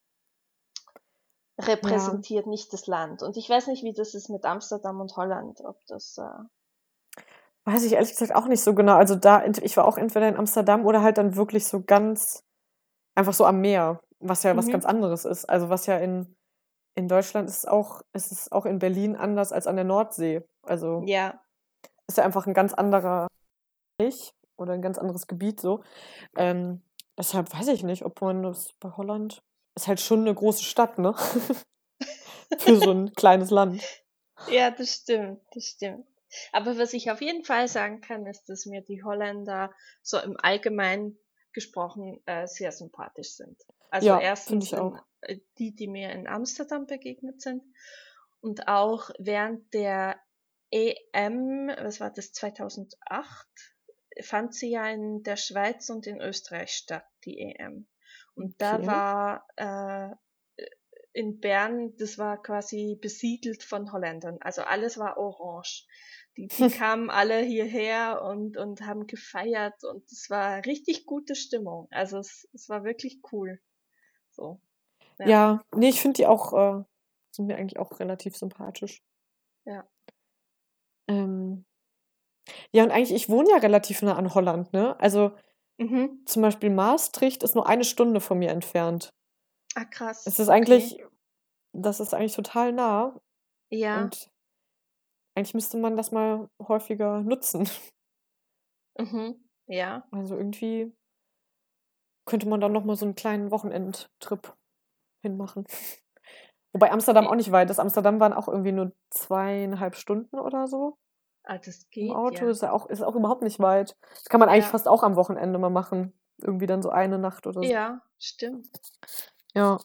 S1: Ja.
S2: repräsentiert nicht das Land. Und ich weiß nicht, wie das ist mit Amsterdam und Holland, ob das,
S1: Weiß ich ehrlich gesagt auch nicht so genau. Also da, ich war auch entweder in Amsterdam oder halt dann wirklich so ganz, einfach so am Meer, was ja was ganz
S2: mhm,
S1: anderes ist. Also was ja in Deutschland ist es auch in Berlin anders als an der Nordsee. Also
S2: ja,
S1: ist ja einfach ein ganz anderer Bereich oder ein ganz anderes Gebiet so. Ähm, Deshalb weiß ich nicht, ob man das bei Holland ist halt schon eine große Stadt, ne? Für so ein kleines Land.
S2: Ja, das stimmt, das stimmt. Aber was ich auf jeden Fall sagen kann, ist, dass mir die Holländer so im Allgemeinen gesprochen sehr sympathisch sind. Also
S1: Ja, finde
S2: erstens
S1: ich auch.
S2: die mir in Amsterdam begegnet sind und auch während der EM, was war das, 2008, fand sie ja in der Schweiz und in Österreich statt, die EM. Und da
S1: Okay.
S2: war in Bern, das war quasi besiedelt von Holländern. Also alles war orange. Die kamen alle hierher und haben gefeiert und es war richtig gute Stimmung. Also es war wirklich cool. So, ja,
S1: Ja, nee, ich finde die auch, sind mir eigentlich auch relativ sympathisch.
S2: ja.
S1: Ähm, ja, und eigentlich, ich wohne ja relativ nah an Holland, ne? Also
S2: Mhm.
S1: zum Beispiel Maastricht ist nur 1 Stunde von mir entfernt.
S2: Ah, krass.
S1: Es ist
S2: Okay.
S1: das ist eigentlich total nah
S2: Ja.
S1: und eigentlich müsste man das mal häufiger nutzen.
S2: Mhm. Ja.
S1: Also irgendwie könnte man dann noch mal so einen kleinen Wochenendtrip hinmachen. Wobei Amsterdam auch nicht weit ist. Amsterdam waren auch irgendwie nur 2,5 Stunden oder so
S2: Ah, das
S1: im
S2: geht
S1: Auto.
S2: ja.
S1: Ist auch überhaupt nicht weit. Das kann man eigentlich
S2: Ja.
S1: fast auch am Wochenende mal machen. Irgendwie dann so eine Nacht oder so.
S2: Ja, stimmt.
S1: Ja,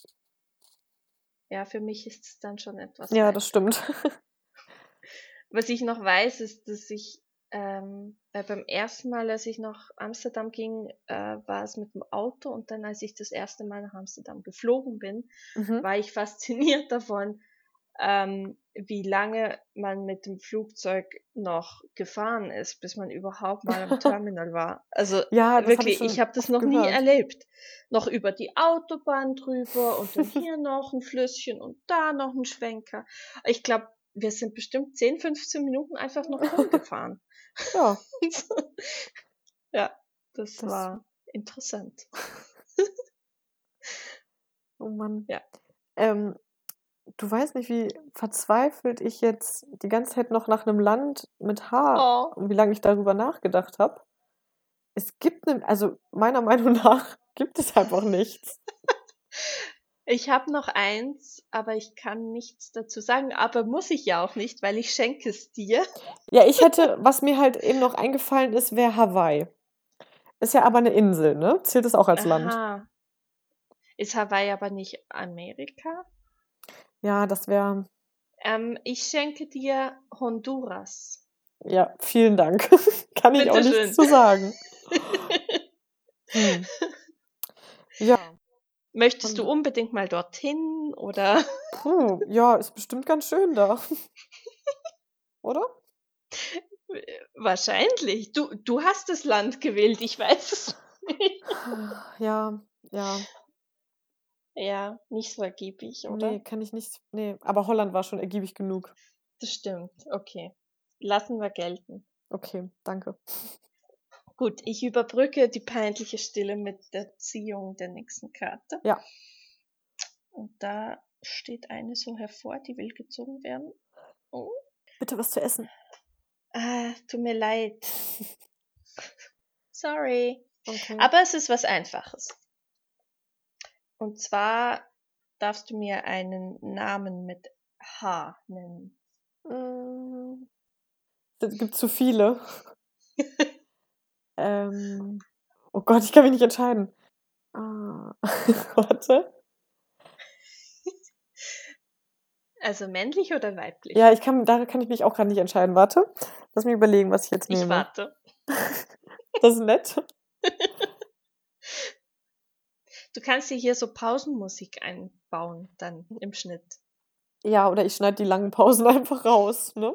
S2: Ja, für mich ist es dann schon etwas
S1: ja,
S2: weit.
S1: das stimmt.
S2: Was ich noch weiß, ist, dass ich beim ersten Mal, als ich nach Amsterdam ging, war es mit dem Auto und dann, als ich das erste Mal nach Amsterdam geflogen bin,
S1: Mhm.
S2: war ich fasziniert davon, wie lange man mit dem Flugzeug noch gefahren ist, bis man überhaupt mal am Terminal war. Also
S1: Ja, das habe ich
S2: wirklich, ich
S1: schon
S2: habe das
S1: oft
S2: noch nie
S1: gehört.
S2: erlebt. Noch über die Autobahn drüber und dann hier noch ein Flüsschen und da noch ein Schwenker. Ich glaube, wir sind bestimmt 10, 15 Minuten einfach noch rumgefahren.
S1: Ja,
S2: Ja, das
S1: das
S2: war interessant.
S1: oh Mann.
S2: Ja.
S1: Ähm, du weißt nicht, wie verzweifelt ich jetzt die ganze Zeit noch nach einem Land mit H
S2: Oh,
S1: und wie lange ich darüber nachgedacht habe. Es gibt also meiner Meinung nach gibt es einfach nichts.
S2: ich habe noch eins, aber ich kann nichts dazu sagen. Aber muss ich ja auch nicht, weil ich schenke es dir.
S1: Ja, was mir halt eben noch eingefallen ist, wäre Hawaii. Ist ja aber eine Insel, ne? Zählt es auch als Land?
S2: Aha. Ist Hawaii aber nicht Amerika?
S1: Ja, das wäre
S2: Ich schenke dir Honduras.
S1: ja, vielen Dank. Kann ich auch nichts
S2: Bitteschön.
S1: zu sagen. Hm. Ja,
S2: Möchtest du
S1: und
S2: unbedingt mal dorthin oder?
S1: ja, ist bestimmt ganz schön da, oder?
S2: Wahrscheinlich. Du hast das Land gewählt, ich weiß es nicht.
S1: Ja, ja.
S2: Ja, nicht so ergiebig,
S1: Ne,
S2: oder?
S1: kann ich nicht. Ne, aber Holland war schon ergiebig genug.
S2: Das stimmt. Okay. Lassen wir gelten.
S1: Okay, danke.
S2: Gut, ich überbrücke die peinliche Stille mit der Ziehung der nächsten Karte.
S1: Ja,
S2: Und da steht eine so hervor, die will gezogen werden. Oh.
S1: bitte was zu essen.
S2: Tut mir leid. Sorry.
S1: Okay.
S2: Aber es ist was Einfaches. Und zwar darfst du mir einen Namen mit H nennen.
S1: Es gibt zu viele. Oh Gott, ich kann mich nicht entscheiden. Warte.
S2: Also männlich oder weiblich?
S1: Ja, da kann ich mich auch gerade nicht entscheiden. Warte. Lass mich überlegen, was ich jetzt
S2: Ich
S1: nehme.
S2: warte.
S1: Das ist nett.
S2: Du kannst dir hier so Pausenmusik einbauen, dann im Schnitt.
S1: Ja, oder ich schneide die langen Pausen einfach raus, ne?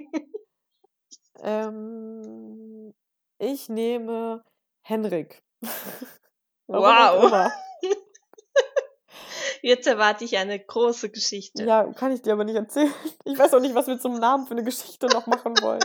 S1: Ich nehme Henrik. Warum auch
S2: Wow.
S1: immer.
S2: Jetzt erwarte ich eine große Geschichte.
S1: Ja, kann ich dir aber nicht erzählen. Ich weiß auch nicht, was wir zum Namen für eine Geschichte noch machen wollen.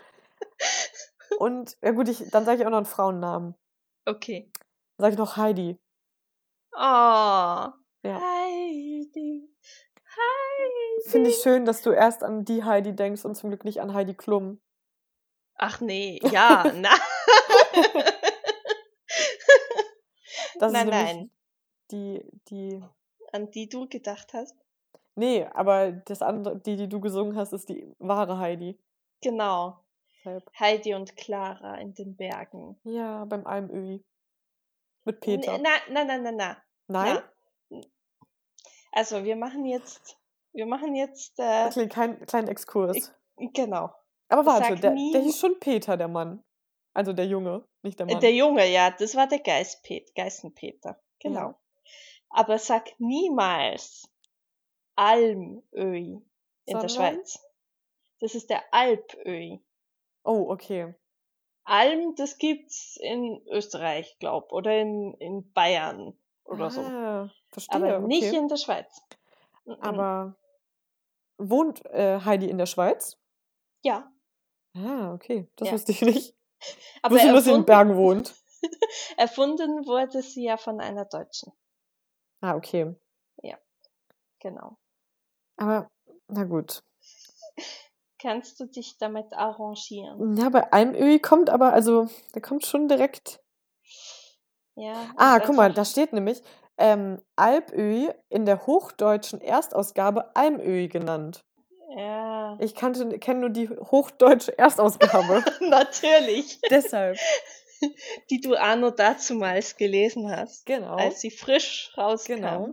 S1: Und, ja gut, dann sage ich auch noch einen Frauennamen.
S2: Okay.
S1: Dann sage ich noch Heidi.
S2: Oh.
S1: Ja.
S2: Heidi.
S1: Finde ich
S2: Heidi.
S1: schön, dass du erst an die Heidi denkst und zum Glück nicht an Heidi Klum.
S2: Ach nee, ja, na.
S1: Das ist
S2: Nein,
S1: nämlich
S2: nein.
S1: die.
S2: An die du gedacht hast?
S1: Nee, aber das andere, die du gesungen hast, ist die wahre Heidi.
S2: Genau.
S1: Deshalb.
S2: Heidi und Clara in den Bergen.
S1: Ja, beim Almöhi. Mit Peter.
S2: Na.
S1: Nein?
S2: Also, wir machen jetzt
S1: Okay, kleinen Exkurs.
S2: genau.
S1: Aber warte,
S2: Sag
S1: der
S2: nie,
S1: hieß schon Peter, der Mann. Also der Junge, nicht der Mann.
S2: der Junge, ja, das war der Geißenpeter. Genau.
S1: Ja.
S2: Aber sag niemals Almöhi in der
S1: Sondern?
S2: Schweiz. Das ist der Alpöhi.
S1: Oh, okay.
S2: Alm, das gibt's in Österreich, glaub, oder in Bayern oder so.
S1: Ah,
S2: Aber
S1: verstehe,
S2: nicht
S1: okay.
S2: in der Schweiz.
S1: Aber wohnt Heidi in der Schweiz?
S2: Ja.
S1: Ah, okay. Das
S2: Ja.
S1: wusste ich nicht. Ich
S2: Aber
S1: wusste nur, dass sie in den Bergen wohnt.
S2: erfunden wurde sie ja von einer Deutschen.
S1: Ah, okay.
S2: Ja, genau.
S1: Aber, na gut.
S2: Kannst du dich damit arrangieren?
S1: Ja, bei Almöhi kommt aber, also, da kommt schon direkt.
S2: Ja.
S1: Ah,
S2: ist
S1: guck mal,
S2: einfach-
S1: da steht nämlich Alpöhi in der hochdeutschen Erstausgabe Almöhi genannt.
S2: Ja.
S1: Ich kenne nur die hochdeutsche Erstausgabe.
S2: Natürlich.
S1: Deshalb.
S2: Die du Anno dazumals gelesen hast.
S1: Genau.
S2: Als sie frisch rauskam.
S1: Genau.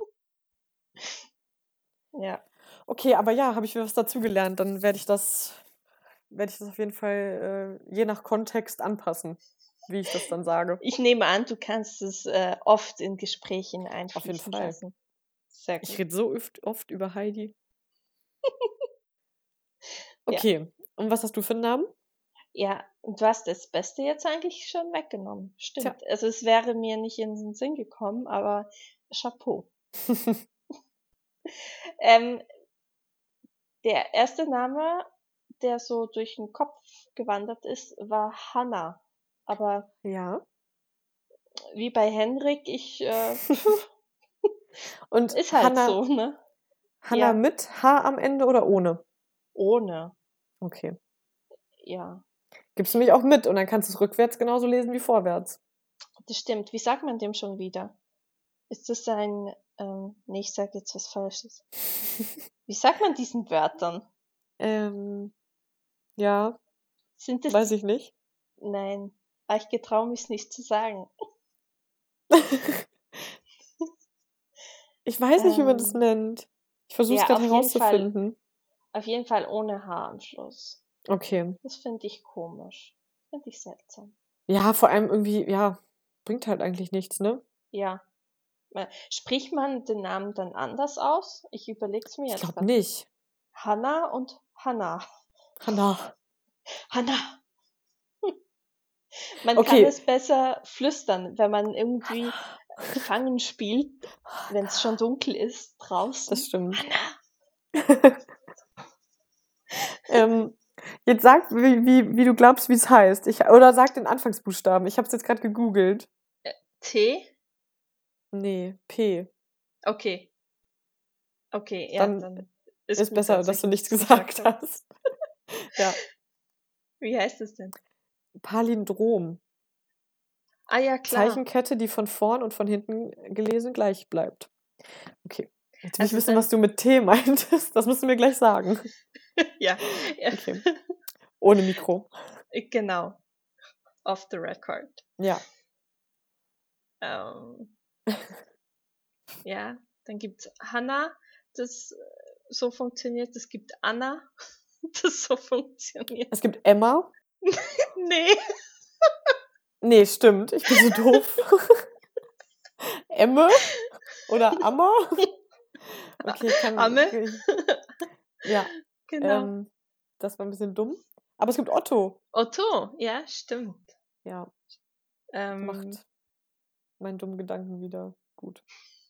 S2: Ja.
S1: Okay, aber ja, habe ich was dazugelernt. Dann werde ich das auf jeden Fall je nach Kontext anpassen, wie ich das dann sage.
S2: Ich nehme an, du kannst es oft in Gesprächen
S1: Auf jeden
S2: einfließen
S1: Fall.
S2: lassen. Sehr gut.
S1: Ich rede so oft über Heidi. Okay, und was hast du für einen Namen?
S2: Ja, und du hast das Beste jetzt eigentlich schon weggenommen. Stimmt.
S1: Tja.
S2: Also es wäre mir nicht in den Sinn gekommen, aber Chapeau. Der erste Name, der so durch den Kopf gewandert ist, war Hannah. Aber
S1: Ja.
S2: wie bei Henrik,
S1: Und
S2: ist halt so, ne?
S1: Hannah
S2: Ja.
S1: mit H am Ende oder ohne?
S2: Ohne,
S1: Okay.
S2: ja.
S1: Gibst du mich auch mit und dann kannst du es rückwärts genauso lesen wie vorwärts.
S2: Das stimmt. Wie sagt man dem schon wieder? Ist das ein, nee, ich sage jetzt was Falsches. Wie sagt man diesen Wörtern?
S1: Ja,
S2: Sind das,
S1: weiß ich nicht.
S2: nein, aber ich getraue mich nicht zu sagen.
S1: Ich weiß nicht, wie man das nennt. Ich versuche es
S2: Ja,
S1: gerade herauszufinden.
S2: auf jeden Fall ohne H am Schluss.
S1: Okay.
S2: Das finde ich komisch. Finde ich seltsam.
S1: Ja, vor allem irgendwie, ja, bringt halt eigentlich nichts, ne?
S2: Ja. Spricht man den Namen dann anders aus? Ich überlege es mir
S1: Ich
S2: jetzt
S1: glaube
S2: grad.
S1: nicht.
S2: Hannah und Hannah.
S1: Hannah.
S2: Hannah. Man
S1: Okay.
S2: kann es besser flüstern, wenn man irgendwie Fangen spielt, wenn es schon dunkel ist draußen.
S1: Das stimmt.
S2: Hannah.
S1: Jetzt sag, wie du glaubst, wie es heißt. Oder sag den Anfangsbuchstaben. Ich habe es jetzt gerade gegoogelt.
S2: T?
S1: Nee, P.
S2: Okay. Okay, ja,
S1: Dann
S2: ist
S1: ist
S2: gut,
S1: besser, dass du nichts gesagt hast. Ja.
S2: Wie heißt es denn?
S1: Palindrom.
S2: Ah ja, klar.
S1: Zeichenkette, die von vorn und von hinten gelesen gleich bleibt. Okay. Jetzt will ich
S2: Also
S1: wissen, was du mit T meintest. Das musst du mir gleich sagen.
S2: Ja.
S1: Okay. Ohne Mikro.
S2: Genau. Off the record.
S1: Ja.
S2: Ja, dann gibt's Hannah, das so funktioniert. Es gibt Anna, das so funktioniert.
S1: Es gibt Emma.
S2: Nee.
S1: Nee, stimmt. Ich bin so doof. Emme oder Amma. Okay, ich kann.
S2: Amme.
S1: Okay. Ja.
S2: Genau.
S1: Das war ein bisschen dumm. Aber es gibt Otto.
S2: Otto, ja, stimmt.
S1: Ja. Macht meinen dummen Gedanken wieder gut.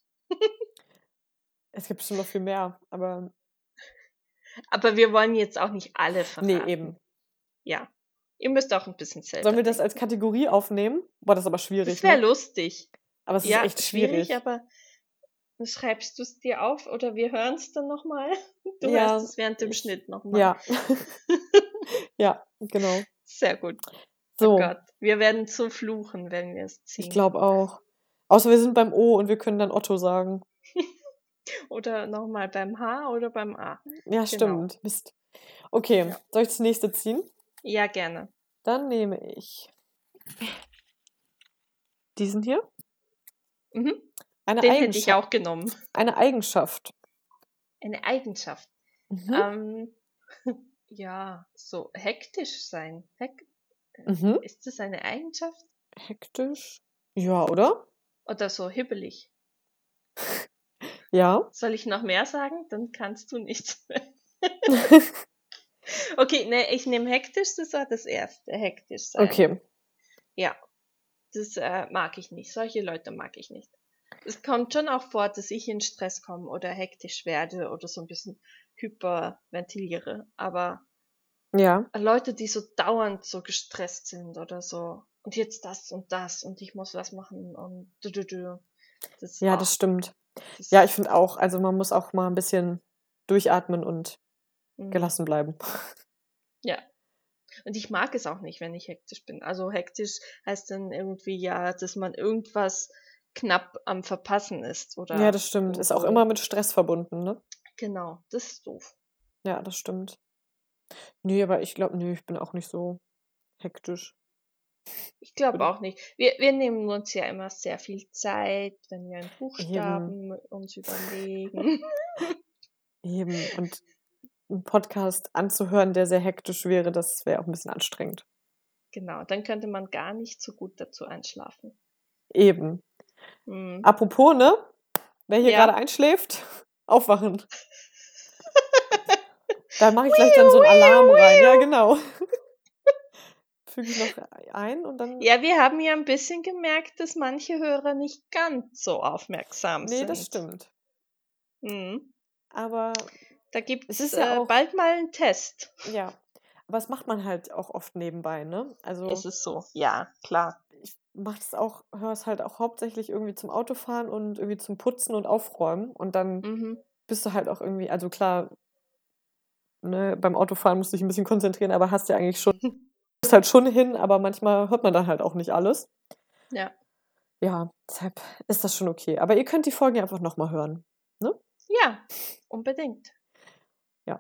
S1: Es gibt schon noch viel mehr, aber.
S2: Aber wir wollen jetzt auch nicht alle verraten.
S1: Nee, eben.
S2: Ja. Ihr müsst auch ein bisschen selber
S1: Sollen wir das als Kategorie aufnehmen? Boah, das ist aber schwierig.
S2: Das wäre
S1: ne?
S2: lustig.
S1: Aber es ist echt schwierig.
S2: Aber schreibst du es dir auf oder wir hören es dann nochmal? Du
S1: Ja,
S2: hörst es während dem Schnitt nochmal.
S1: Ja. Ja, genau.
S2: Sehr gut.
S1: So.
S2: Oh Gott, wir werden so fluchen, wenn wir es ziehen.
S1: Ich glaube auch. Außer wir sind beim O und wir können dann Otto sagen.
S2: Oder nochmal beim H oder beim A.
S1: Ja,
S2: Genau.
S1: stimmt. Mist. Okay,
S2: Ja.
S1: soll ich das nächste ziehen?
S2: Ja, gerne.
S1: Dann nehme ich diesen hier.
S2: Mhm.
S1: Eine
S2: Den hätte ich
S1: Eigenschaft.
S2: auch genommen.
S1: Eine Eigenschaft.
S2: Eine Eigenschaft. Ja, so hektisch sein.
S1: Mhm.
S2: Ist das eine Eigenschaft?
S1: Hektisch. Ja, oder?
S2: Oder so hibbelig?
S1: Ja.
S2: Soll ich noch mehr sagen? Dann kannst du nichts mehr. Okay, ne, ich nehme hektisch, das war das erste. Hektisch sein.
S1: Okay.
S2: Ja, das mag ich nicht. Solche Leute mag ich nicht. Es kommt schon auch vor, dass ich in Stress komme oder hektisch werde oder so ein bisschen hyperventiliere. Aber
S1: Ja.
S2: Leute, die so dauernd so gestresst sind oder so und jetzt das und ich muss was machen und das,
S1: Ja, das stimmt.
S2: das,
S1: Ja, ich finde auch, also man muss auch mal ein bisschen durchatmen und gelassen bleiben.
S2: Ja. Und ich mag es auch nicht, wenn ich hektisch bin. Also hektisch heißt dann irgendwie ja, dass man irgendwas knapp am Verpassen ist oder
S1: Ja, das stimmt. Ist auch
S2: irgendwo.
S1: immer mit Stress verbunden, ne?
S2: Genau, das ist doof.
S1: Ja, das stimmt. Nee, aber ich glaube, ich bin auch nicht so hektisch.
S2: Ich glaube auch nicht. Wir nehmen uns ja immer sehr viel Zeit, wenn wir einen Buchstaben uns überlegen.
S1: Eben. Und einen Podcast anzuhören, der sehr hektisch wäre, das wäre auch ein bisschen anstrengend.
S2: Genau, dann könnte man gar nicht so gut dazu einschlafen.
S1: Eben.
S2: Mhm.
S1: Apropos, ne? Wer hier
S2: Ja.
S1: gerade einschläft, aufwachen. Da mache ich gleich dann so einen Alarm rein. Ja, genau. Füge ich noch ein und dann.
S2: Ja, wir haben ja ein bisschen gemerkt, dass manche Hörer nicht ganz so aufmerksam
S1: Nee,
S2: sind.
S1: das stimmt.
S2: Mhm.
S1: Aber
S2: Da gibt
S1: es
S2: es
S1: ist ja auch.
S2: bald mal einen Test.
S1: Ja. Aber das macht man halt auch oft nebenbei, ne? Also
S2: Ist es so? Ja, klar.
S1: ich mache es auch, höre es halt auch hauptsächlich irgendwie zum Autofahren und irgendwie zum Putzen und Aufräumen. Und dann
S2: Mhm.
S1: bist du halt auch irgendwie, also klar, ne, beim Autofahren musst du dich ein bisschen konzentrieren, aber hast ja eigentlich schon, bist halt schon hin, aber manchmal hört man dann halt auch nicht alles.
S2: Ja.
S1: Ja, deshalb ist das schon okay. Aber ihr könnt die Folgen ja einfach nochmal hören. Ne?
S2: Ja, unbedingt.
S1: Ja.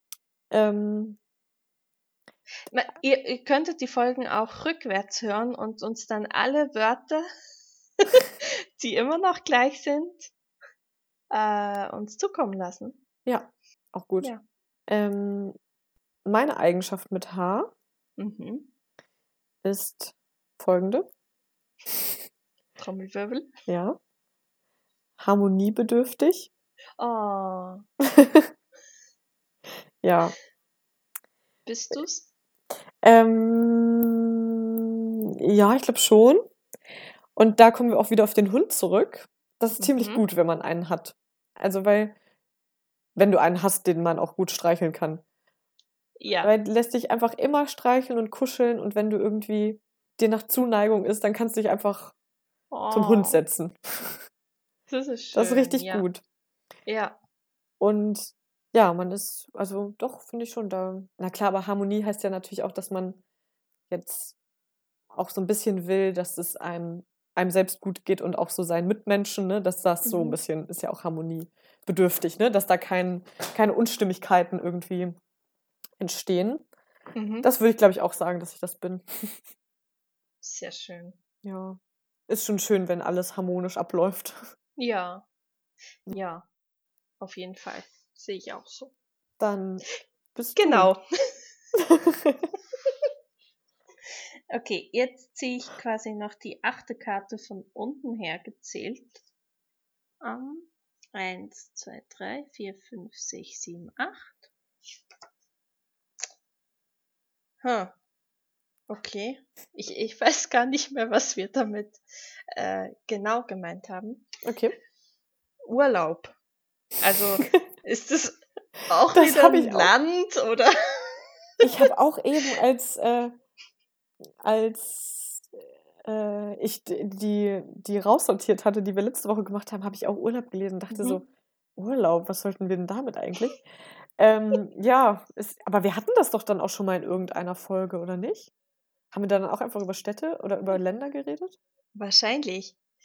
S2: Ihr könntet die Folgen auch rückwärts hören und uns dann alle Wörter, die immer noch gleich sind, uns zukommen lassen.
S1: Ja, auch gut.
S2: Ja.
S1: Meine Eigenschaft mit H
S2: Mhm.
S1: ist folgende.
S2: Trommelwirbel.
S1: Ja. Harmoniebedürftig.
S2: Oh,
S1: Ja.
S2: bist du's?
S1: Ja, ich glaube schon. Und da kommen wir auch wieder auf den Hund zurück. Das ist ziemlich
S2: Mhm.
S1: gut, wenn man einen hat. Also, weil, wenn du einen hast, den man auch gut streicheln kann.
S2: Ja.
S1: Weil lässt dich einfach immer streicheln und kuscheln und wenn du irgendwie dir nach Zuneigung ist, dann kannst du dich einfach zum Hund
S2: Oh,
S1: setzen.
S2: das ist schön.
S1: Das ist richtig
S2: ja.
S1: gut.
S2: Ja.
S1: Und ja, man ist, also doch, finde ich schon da. Na klar, aber Harmonie heißt ja natürlich auch, dass man jetzt auch so ein bisschen will, dass es einem selbst gut geht und auch so seinen Mitmenschen, ne, dass das so ein
S2: Mhm.
S1: bisschen ist ja auch harmoniebedürftig, ne, dass da keine Unstimmigkeiten irgendwie entstehen.
S2: Mhm.
S1: Das würde ich, glaube ich, auch sagen, dass ich das bin.
S2: Sehr schön.
S1: Ja. Ist schon schön, wenn alles harmonisch abläuft.
S2: Ja. Ja, auf jeden Fall. Sehe ich auch so.
S1: Dann bist
S2: Genau.
S1: du.
S2: Okay, jetzt ziehe ich quasi noch die 8. Karte von unten her gezählt. 1, 2, 3, 4, 5, 6, 7, 8. Okay. Ich weiß gar nicht mehr, was wir damit genau gemeint haben.
S1: Okay.
S2: Urlaub. Also ist es auch
S1: Das
S2: wieder
S1: habe
S2: ein
S1: ich auch.
S2: Land oder?
S1: Ich habe auch eben, als ich die raussortiert hatte, die wir letzte Woche gemacht haben, habe ich auch Urlaub gelesen und dachte so, Urlaub, was sollten wir denn damit eigentlich? Ja, aber wir hatten das doch dann auch schon mal in irgendeiner Folge, oder nicht? Haben wir dann auch einfach über Städte oder über Länder geredet?
S2: Wahrscheinlich.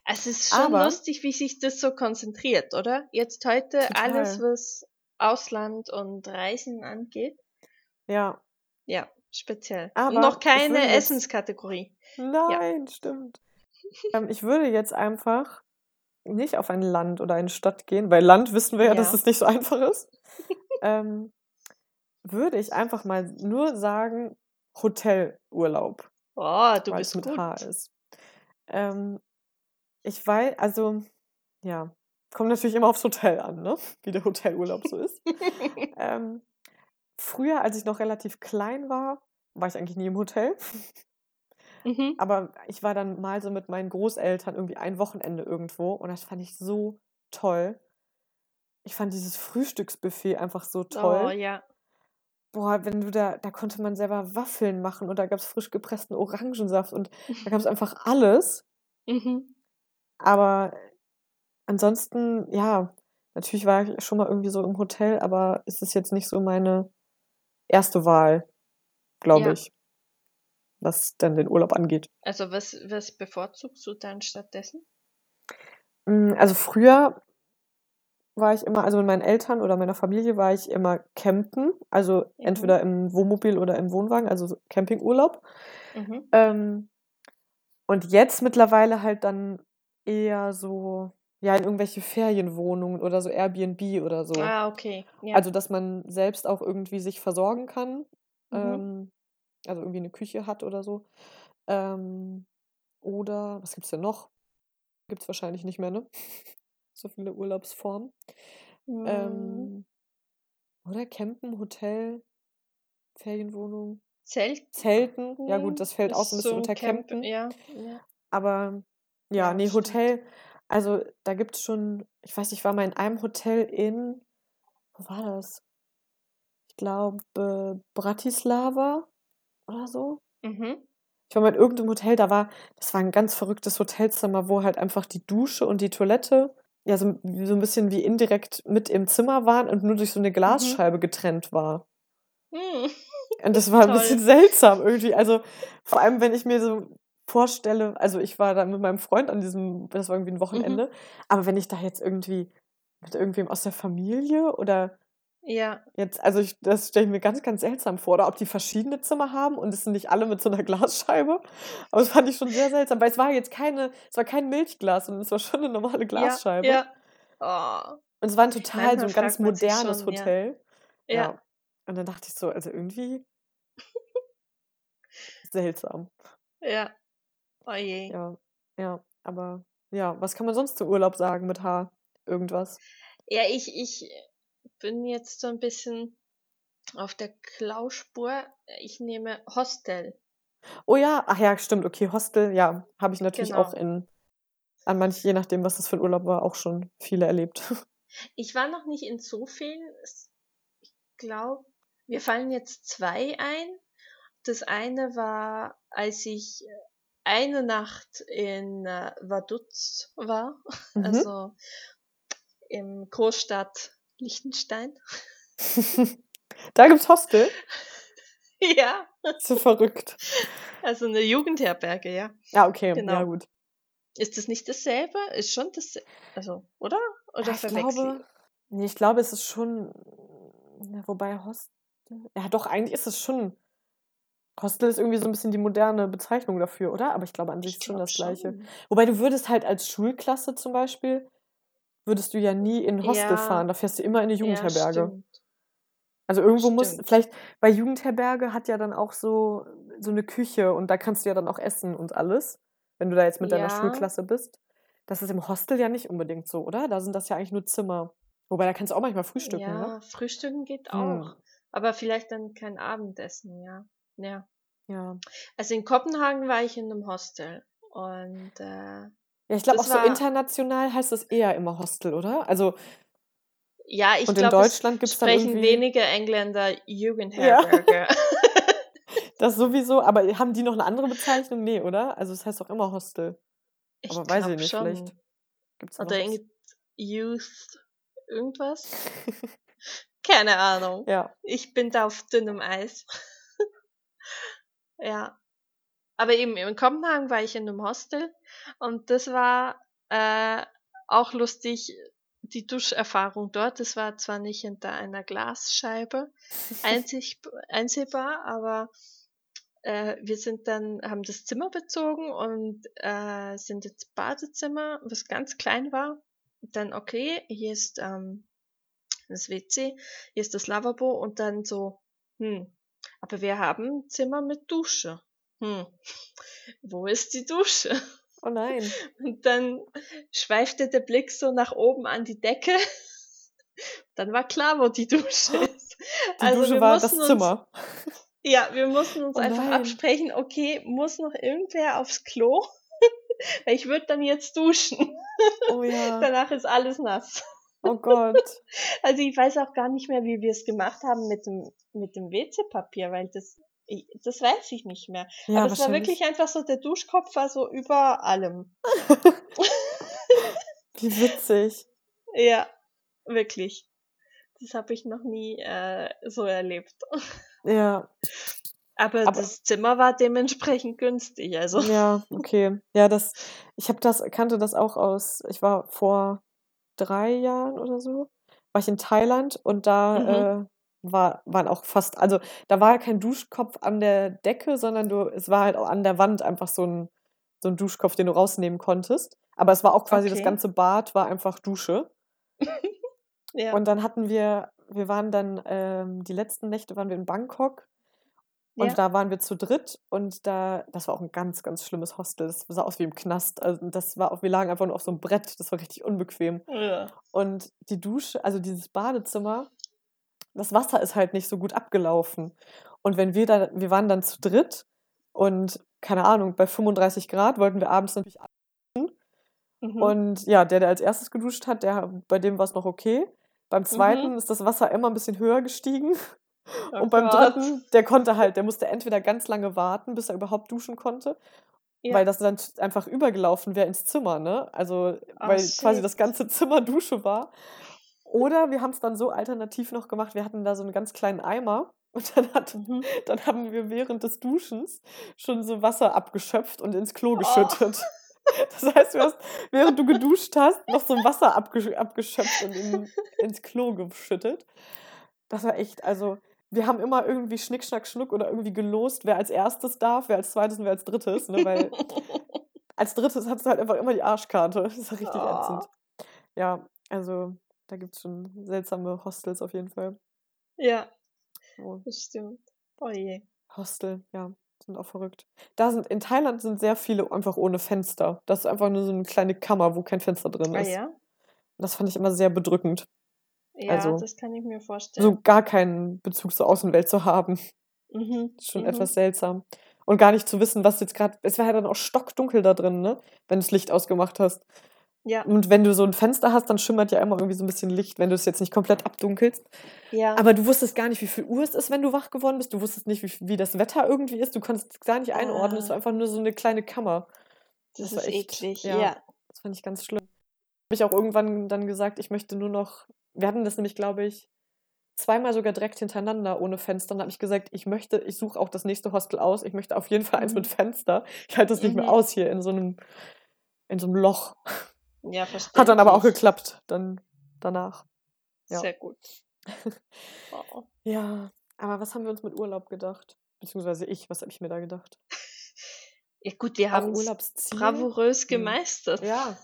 S2: Es ist schon
S1: Aber
S2: lustig, wie sich das so konzentriert, oder? Jetzt heute alles,
S1: total,
S2: was Ausland und Reisen angeht.
S1: ja.
S2: Ja, speziell. Und noch
S1: Aber ich würde
S2: keine
S1: jetzt,
S2: Essenskategorie. Ja.
S1: nein, stimmt. Ich würde jetzt einfach nicht auf ein Land oder eine Stadt gehen, weil Land wissen wir ja, dass
S2: Ja.
S1: es nicht so einfach ist. Ähm, würde ich einfach mal nur sagen, Hotelurlaub,
S2: Oh, du
S1: weil es
S2: bist
S1: mit H
S2: gut.
S1: ist. Ähm, ich weiß, also, ja, kommt natürlich immer aufs Hotel an, ne? Wie der Hotelurlaub so ist. Ähm, früher, als ich noch relativ klein war ich eigentlich nie im Hotel.
S2: Mhm.
S1: Aber ich war dann mal so mit meinen Großeltern irgendwie ein Wochenende irgendwo und das fand ich so toll. Ich fand dieses Frühstücksbuffet einfach so
S2: Oh,
S1: toll.
S2: ja.
S1: Boah, wenn du da konnte man selber Waffeln machen und da gab's frisch gepressten Orangensaft und da gab's einfach alles.
S2: Mhm.
S1: Aber ansonsten, ja, natürlich war ich schon mal irgendwie so im Hotel, aber es ist jetzt nicht so meine erste Wahl, glaube
S2: Ja.
S1: ich, was dann den Urlaub angeht.
S2: Also was bevorzugst du dann stattdessen?
S1: Also früher war ich immer, also mit meinen Eltern oder meiner Familie war ich immer campen, also
S2: Mhm.
S1: entweder im Wohnmobil oder im Wohnwagen, also so Campingurlaub.
S2: Mhm.
S1: Ähm, und jetzt mittlerweile halt dann eher so, ja, in irgendwelche Ferienwohnungen oder so Airbnb oder so.
S2: Ah, okay. Ja.
S1: Also, dass man selbst auch irgendwie sich versorgen kann,
S2: Mhm.
S1: ähm, also irgendwie eine Küche hat oder so. Ähm, oder was gibt's denn noch? Gibt's wahrscheinlich nicht mehr, ne? So viele Urlaubsformen.
S2: Mm,
S1: Ähm, oder Campen, Hotel, Ferienwohnung,
S2: Zelten
S1: Zelten. Ja gut, das fällt auch so ein
S2: ist so
S1: bisschen
S2: ein
S1: unter
S2: Camp,
S1: Campen.
S2: ja, ja.
S1: Aber ja,
S2: Ja,
S1: ne,
S2: stimmt.
S1: Hotel, also da gibt's schon, ich weiß nicht, ich war mal in einem Hotel in, wo war das? Ich glaube, Bratislava oder so.
S2: Mhm.
S1: Ich war mal in irgendeinem Hotel, das war ein ganz verrücktes Hotelzimmer, wo halt einfach die Dusche und die Toilette, ja, so 'n bisschen wie indirekt mit im Zimmer waren und nur durch so 'ne
S2: Mhm.
S1: Glasscheibe getrennt war.
S2: Hm.
S1: Und das war 'n bisschen
S2: Toll.
S1: seltsam irgendwie. Also, vor allem, wenn ich mir so vorstelle, also, ich war da mit meinem Freund an diesem, das war irgendwie 'n
S2: Mhm.
S1: Wochenende, aber wenn ich da jetzt irgendwie mit irgendwem aus der Familie oder
S2: Ja,
S1: jetzt, also, das stelle ich mir ganz, ganz seltsam vor, oder ob die verschiedene Zimmer haben und es sind nicht alle mit so 'ner Glasscheibe. Aber das fand ich schon sehr seltsam, weil es war kein Milchglas, sondern es war schon 'ne normale
S2: ja,
S1: Glasscheibe.
S2: ja. Oh,
S1: Und es war 'n total so
S2: manchmal
S1: 'n ganz
S2: fragt man sich
S1: modernes
S2: schon, ja.
S1: Hotel.
S2: Ja,
S1: Ja. Und dann dachte ich so, also, irgendwie seltsam.
S2: ja. Oh je.
S1: Ja, ja, aber ja, was kann man sonst zu Urlaub sagen mit H? Irgendwas?
S2: Ja, ich bin jetzt so ein bisschen auf der Klauspur. Ich nehme Hostel.
S1: Oh ja, ach ja, stimmt, okay, Hostel, ja, habe ich natürlich auch
S2: Genau.
S1: je nachdem, was das für 'n Urlaub war, auch schon viele erlebt.
S2: Ich war noch nicht in so vielen. Ich glaube, mir fallen jetzt 2 ein. Das eine war, als ich eine Nacht in Vaduz war,
S1: Mhm.
S2: also im Großstadt Liechtenstein.
S1: Da gibt's Hostel?
S2: Ja,
S1: So verrückt.
S2: also eine Jugendherberge, ja,
S1: Ja, okay, ja
S2: genau.
S1: gut.
S2: Ist das nicht dasselbe? Ist schon das, also, oder? Oder
S1: Ich
S2: verwechsel?
S1: glaube, ne, ich glaube, es ist schon, ja, wobei Hostel, ja doch, eigentlich ist es schon, Hostel ist irgendwie so 'n bisschen die moderne Bezeichnung dafür, oder? Aber ich glaube, an sich
S2: Ich
S1: ist schon
S2: glaube
S1: das Gleiche.
S2: schon.
S1: Wobei du würdest halt als Schulklasse zum Beispiel, würdest du ja nie in 'n Hostel fahren,
S2: Ja,
S1: da fährst du immer in 'ne
S2: ja,
S1: Jugendherberge.
S2: stimmt.
S1: Also, irgendwo muss
S2: Stimmt.
S1: vielleicht, weil Jugendherberge hat ja dann auch so 'ne Küche und da kannst du ja dann auch essen und alles, wenn du da jetzt mit deiner
S2: Ja,
S1: Schulklasse bist. Das ist im Hostel ja nicht unbedingt so, oder? Da sind das ja eigentlich nur Zimmer. Wobei, da kannst du auch manchmal frühstücken, ne?
S2: ja, frühstücken geht
S1: Hm,
S2: auch. Aber vielleicht dann kein Abendessen, ja. Ja.
S1: ja.
S2: Also in Kopenhagen war ich in einem Hostel und
S1: Ja, ich glaube auch
S2: das
S1: so
S2: war,
S1: international heißt das eher immer Hostel, oder? Also,
S2: ja, ich
S1: und in
S2: glaube, es
S1: Deutschland gibt's dann
S2: sprechen
S1: irgendwie,
S2: weniger Engländer
S1: ja,
S2: Jugendherberge.
S1: das sowieso, aber haben die noch 'ne andere Bezeichnung? Ne, oder? Also, es heißt doch immer Hostel.
S2: Ich
S1: Aber weiß ich
S2: glaube
S1: nicht, vielleicht
S2: schon.
S1: gibt's da
S2: Oder
S1: noch was.
S2: irgend Youth irgendwas? Keine Ahnung.
S1: Ja.
S2: Ich bin da auf dünnem Eis. Ja. Aber eben in Kopenhagen war ich in 'nem Hostel und das war Äh, auch lustig, die Duscherfahrung dort. Das war zwar nicht hinter einer Glasscheibe einsehbar, aber wir haben das Zimmer bezogen und sind ins Badezimmer, was ganz klein war. Dann, okay, hier ist das WC, hier ist das Lavabo und dann so, aber wir haben ein Zimmer mit Dusche. Wo ist die Dusche?
S1: Oh nein.
S2: Und dann schweifte der Blick so nach oben an die Decke. Dann war klar, wo die Dusche ist.
S1: Die Dusche war das Zimmer.
S2: Wir mussten uns
S1: Oh
S2: einfach
S1: nein.
S2: absprechen, okay, muss noch irgendwer aufs Klo? Weil ich würde dann jetzt duschen.
S1: Oh ja.
S2: Danach ist alles nass.
S1: Oh Gott.
S2: Also ich weiß auch gar nicht mehr, wie wir es gemacht haben mit dem WC-Papier, weil das weiß ich nicht mehr.
S1: Ja,
S2: aber es war wirklich einfach so, der Duschkopf war so über allem.
S1: Wie witzig.
S2: Ja, wirklich. Das habe ich noch nie so erlebt.
S1: Ja.
S2: Aber das Zimmer war dementsprechend günstig, also.
S1: Ja, okay. Ja, kannte das auch ich war vor 3 Jahren oder so, war ich in Thailand und da waren auch also da war kein Duschkopf an der Decke, sondern es war halt auch an der Wand einfach so ein Duschkopf, den du rausnehmen konntest. Aber es war auch quasi das ganze Bad war einfach Dusche.
S2: Ja.
S1: Und dann wir waren dann, die letzten Nächte waren wir in Bangkok und da waren wir zu dritt und das war auch ein ganz, ganz schlimmes Hostel. Das sah aus wie im Knast. Also wir lagen einfach nur auf so einem Brett. Das war richtig unbequem.
S2: Ja.
S1: Und die Dusche, also dieses Badezimmer, das Wasser ist halt nicht so gut abgelaufen. Und wir waren dann zu dritt und keine Ahnung, bei 35 Grad wollten wir abends natürlich und ja, der als erstes geduscht hat, bei dem war es noch okay. Beim zweiten ist das Wasser immer ein bisschen höher gestiegen.
S2: Oh
S1: und beim
S2: Gott.
S1: dritten, der musste entweder ganz lange warten, bis er überhaupt duschen konnte, weil das dann einfach übergelaufen wäre ins Zimmer, ne? Also, weil quasi das ganze Zimmer Dusche war. Oder wir haben es dann so alternativ noch gemacht, wir hatten da so einen ganz kleinen Eimer und dann haben wir während des Duschens schon so Wasser abgeschöpft und ins Klo geschüttet. Das heißt, während du geduscht hast, noch so Wasser abgeschöpft und ins Klo geschüttet. Das war echt, also wir haben immer irgendwie Schnick, Schnack, Schnuck oder irgendwie gelost, wer als erstes darf, wer als zweites und wer als drittes, ne? Weil als drittes hattest du halt einfach immer die Arschkarte. Das war richtig ätzend. Ja, also da gibt es schon seltsame Hostels auf jeden Fall.
S2: Ja, das stimmt. Oh je.
S1: Hostel, ja, sind auch verrückt. In Thailand sind sehr viele einfach ohne Fenster. Das ist einfach nur so eine kleine Kammer, wo kein Fenster drin ist.
S2: Ja?
S1: Das fand ich immer sehr bedrückend.
S2: Ja,
S1: also,
S2: das kann ich mir vorstellen.
S1: So gar keinen Bezug zur Außenwelt zu haben. Schon etwas seltsam. Und gar nicht zu wissen, was jetzt gerade. Es war ja dann auch stockdunkel da drin, ne? Wenn du das Licht ausgemacht hast.
S2: Ja.
S1: Und wenn du so ein Fenster hast, dann schimmert ja immer irgendwie so ein bisschen Licht, wenn du es jetzt nicht komplett abdunkelst.
S2: Ja.
S1: Aber du wusstest gar nicht, wie viel Uhr es ist, wenn du wach geworden bist. Du wusstest nicht, wie das Wetter irgendwie ist. Du konntest es gar nicht einordnen. Es war einfach nur so eine kleine Kammer.
S2: Das
S1: war
S2: ist
S1: echt
S2: eklig,
S1: ja.
S2: ja.
S1: Das fand ich ganz schlimm. Habe ich auch irgendwann dann gesagt, ich möchte nur noch. Wir hatten das nämlich, glaube ich, zweimal sogar direkt hintereinander ohne Fenster. Dann habe ich gesagt, ich suche auch das nächste Hostel aus. Ich möchte auf jeden Fall eins mit Fenster. Ich halte das nicht mehr aus hier in so einem Loch.
S2: Ja, verstehe.
S1: Hat dann aber auch geklappt, dann danach. Ja.
S2: Sehr gut. Oh.
S1: Ja, aber was haben wir uns mit Urlaub gedacht? Beziehungsweise was habe ich mir da gedacht?
S2: Ja gut, wir haben es bravourös gemeistert.
S1: Ja.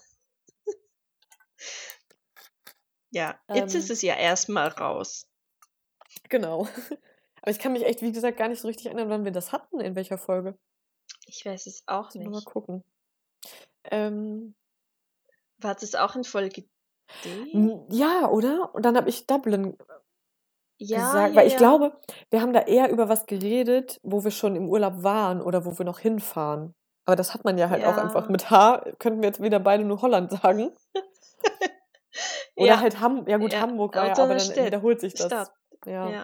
S2: Ja, jetzt ist es ja erstmal raus.
S1: Genau. Aber ich kann mich echt, wie gesagt, gar nicht so richtig erinnern, wann wir das hatten, in welcher Folge.
S2: Ich weiß es auch nicht.
S1: Mal gucken.
S2: War das auch in Folge D?
S1: Ja, oder? Und dann habe ich Dublin gesagt,
S2: Ja,
S1: weil ich glaube, wir haben da eher über was geredet, wo wir schon im Urlaub waren oder wo wir noch hinfahren. Aber das hat man ja halt auch einfach mit H, könnten wir jetzt wieder beide nur Holland sagen. Oder halt Hamburg war ja, aber dann wiederholt sich das.
S2: Stadt. Ja.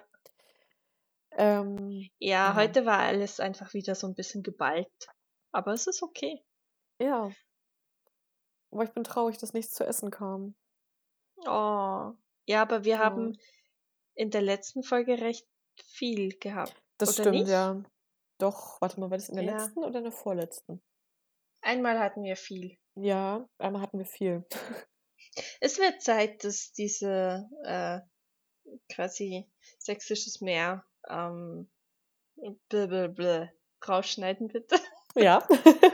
S1: Ja,
S2: heute war alles einfach wieder so ein bisschen geballt. Aber es ist okay.
S1: Ja. Aber ich bin traurig, dass nichts zu essen kam.
S2: Oh. Ja, aber wir haben in der letzten Folge recht viel gehabt.
S1: Das
S2: oder
S1: stimmt,
S2: nicht?
S1: ja. Doch, warte mal, war das in der letzten oder in der vorletzten?
S2: Einmal hatten wir viel.
S1: Ja, einmal hatten wir viel.
S2: Es wird Zeit, dass diese quasi sächsisches Meer blablabla rausschneiden, bitte.
S1: Ja.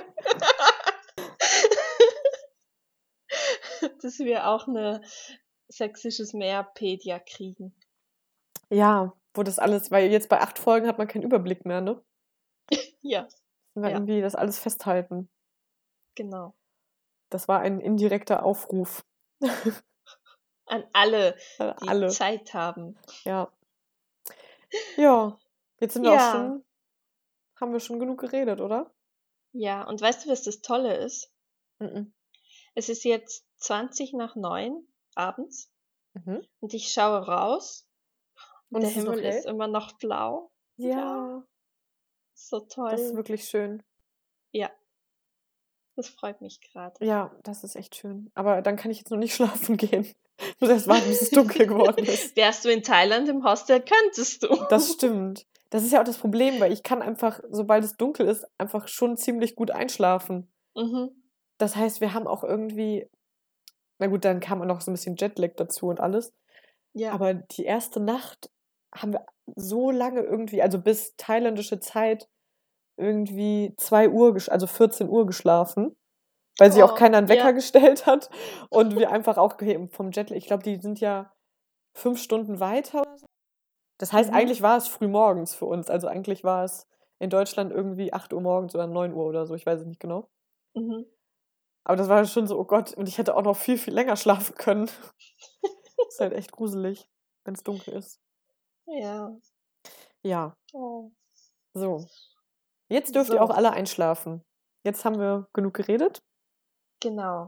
S2: Dass wir auch eine sächsisches Meerpedia kriegen.
S1: Ja, wo das alles, weil jetzt bei 8 Folgen hat man keinen Überblick mehr, ne?
S2: Ja,
S1: Müssen wir
S2: Ja.
S1: irgendwie das alles festhalten.
S2: genau.
S1: Das war ein indirekter Aufruf.
S2: An alle, die
S1: Alle.
S2: Zeit haben.
S1: Ja. Ja, jetzt sind wir auch
S2: Ja,
S1: schon, haben wir schon genug geredet, oder?
S2: ja. Und weißt du, was das Tolle ist?
S1: Mhm.
S2: Es ist jetzt 20:20 abends
S1: Mhm.
S2: und ich schaue raus und
S1: Und
S2: der
S1: es ist noch
S2: Himmel ist
S1: hell?
S2: immer noch blau.
S1: Ja,
S2: So
S1: das ist
S2: toll.
S1: wirklich schön.
S2: Ja, das freut mich gerade.
S1: Ja, das ist echt schön. Aber dann kann ich jetzt noch nicht schlafen gehen. Ich muss erst warten, bis es dunkel geworden ist.
S2: Wärst du in Thailand im Hostel, könntest du.
S1: Das stimmt. Das ist ja auch das Problem, weil ich kann einfach, sobald es dunkel ist, einfach schon ziemlich gut einschlafen.
S2: Mhm.
S1: Das heißt, wir haben auch irgendwie, na gut, dann kam auch noch so ein bisschen Jetlag dazu und alles.
S2: Ja.
S1: Aber die erste Nacht haben wir so lange irgendwie, also bis thailändische Zeit, irgendwie 2 Uhr, also 14 Uhr geschlafen, weil sich auch
S2: Oh,
S1: keiner einen Wecker
S2: ja.
S1: gestellt hat und wir einfach auch vom Jetlag, ich glaube, die sind ja 5 Stunden weiter oder so. Das heißt,
S2: Mhm.
S1: eigentlich war es früh morgens für uns. Also eigentlich war es in Deutschland irgendwie 8 Uhr morgens oder 9 Uhr oder so, ich weiß es nicht genau.
S2: Mhm.
S1: Aber das war schon so, oh Gott, und ich hätte auch noch viel, viel länger schlafen können. Ist halt echt gruselig, wenn es dunkel ist.
S2: Ja.
S1: Ja,
S2: Oh.
S1: so. Jetzt dürft ihr auch
S2: So,
S1: alle einschlafen. Jetzt haben wir genug geredet.
S2: genau.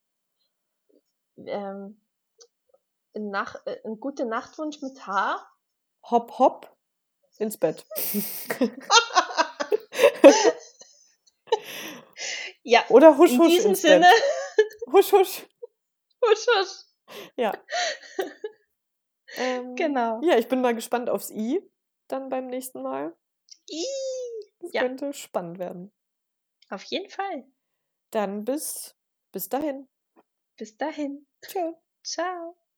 S2: Ein guter Nachtwunsch mit H.
S1: Hopp, hopp, ins Bett.
S2: Ja,
S1: Oder husch,
S2: in
S1: husch
S2: diesem
S1: ins
S2: Sinne.
S1: Bett. Husch, husch.
S2: Husch, husch.
S1: Ja.
S2: Genau.
S1: Ja, ich bin mal gespannt aufs I dann beim nächsten Mal. Das
S2: Ja,
S1: könnte spannend werden.
S2: auf jeden Fall.
S1: Dann bis dahin.
S2: Bis dahin.
S1: Tschö.
S2: Ciao.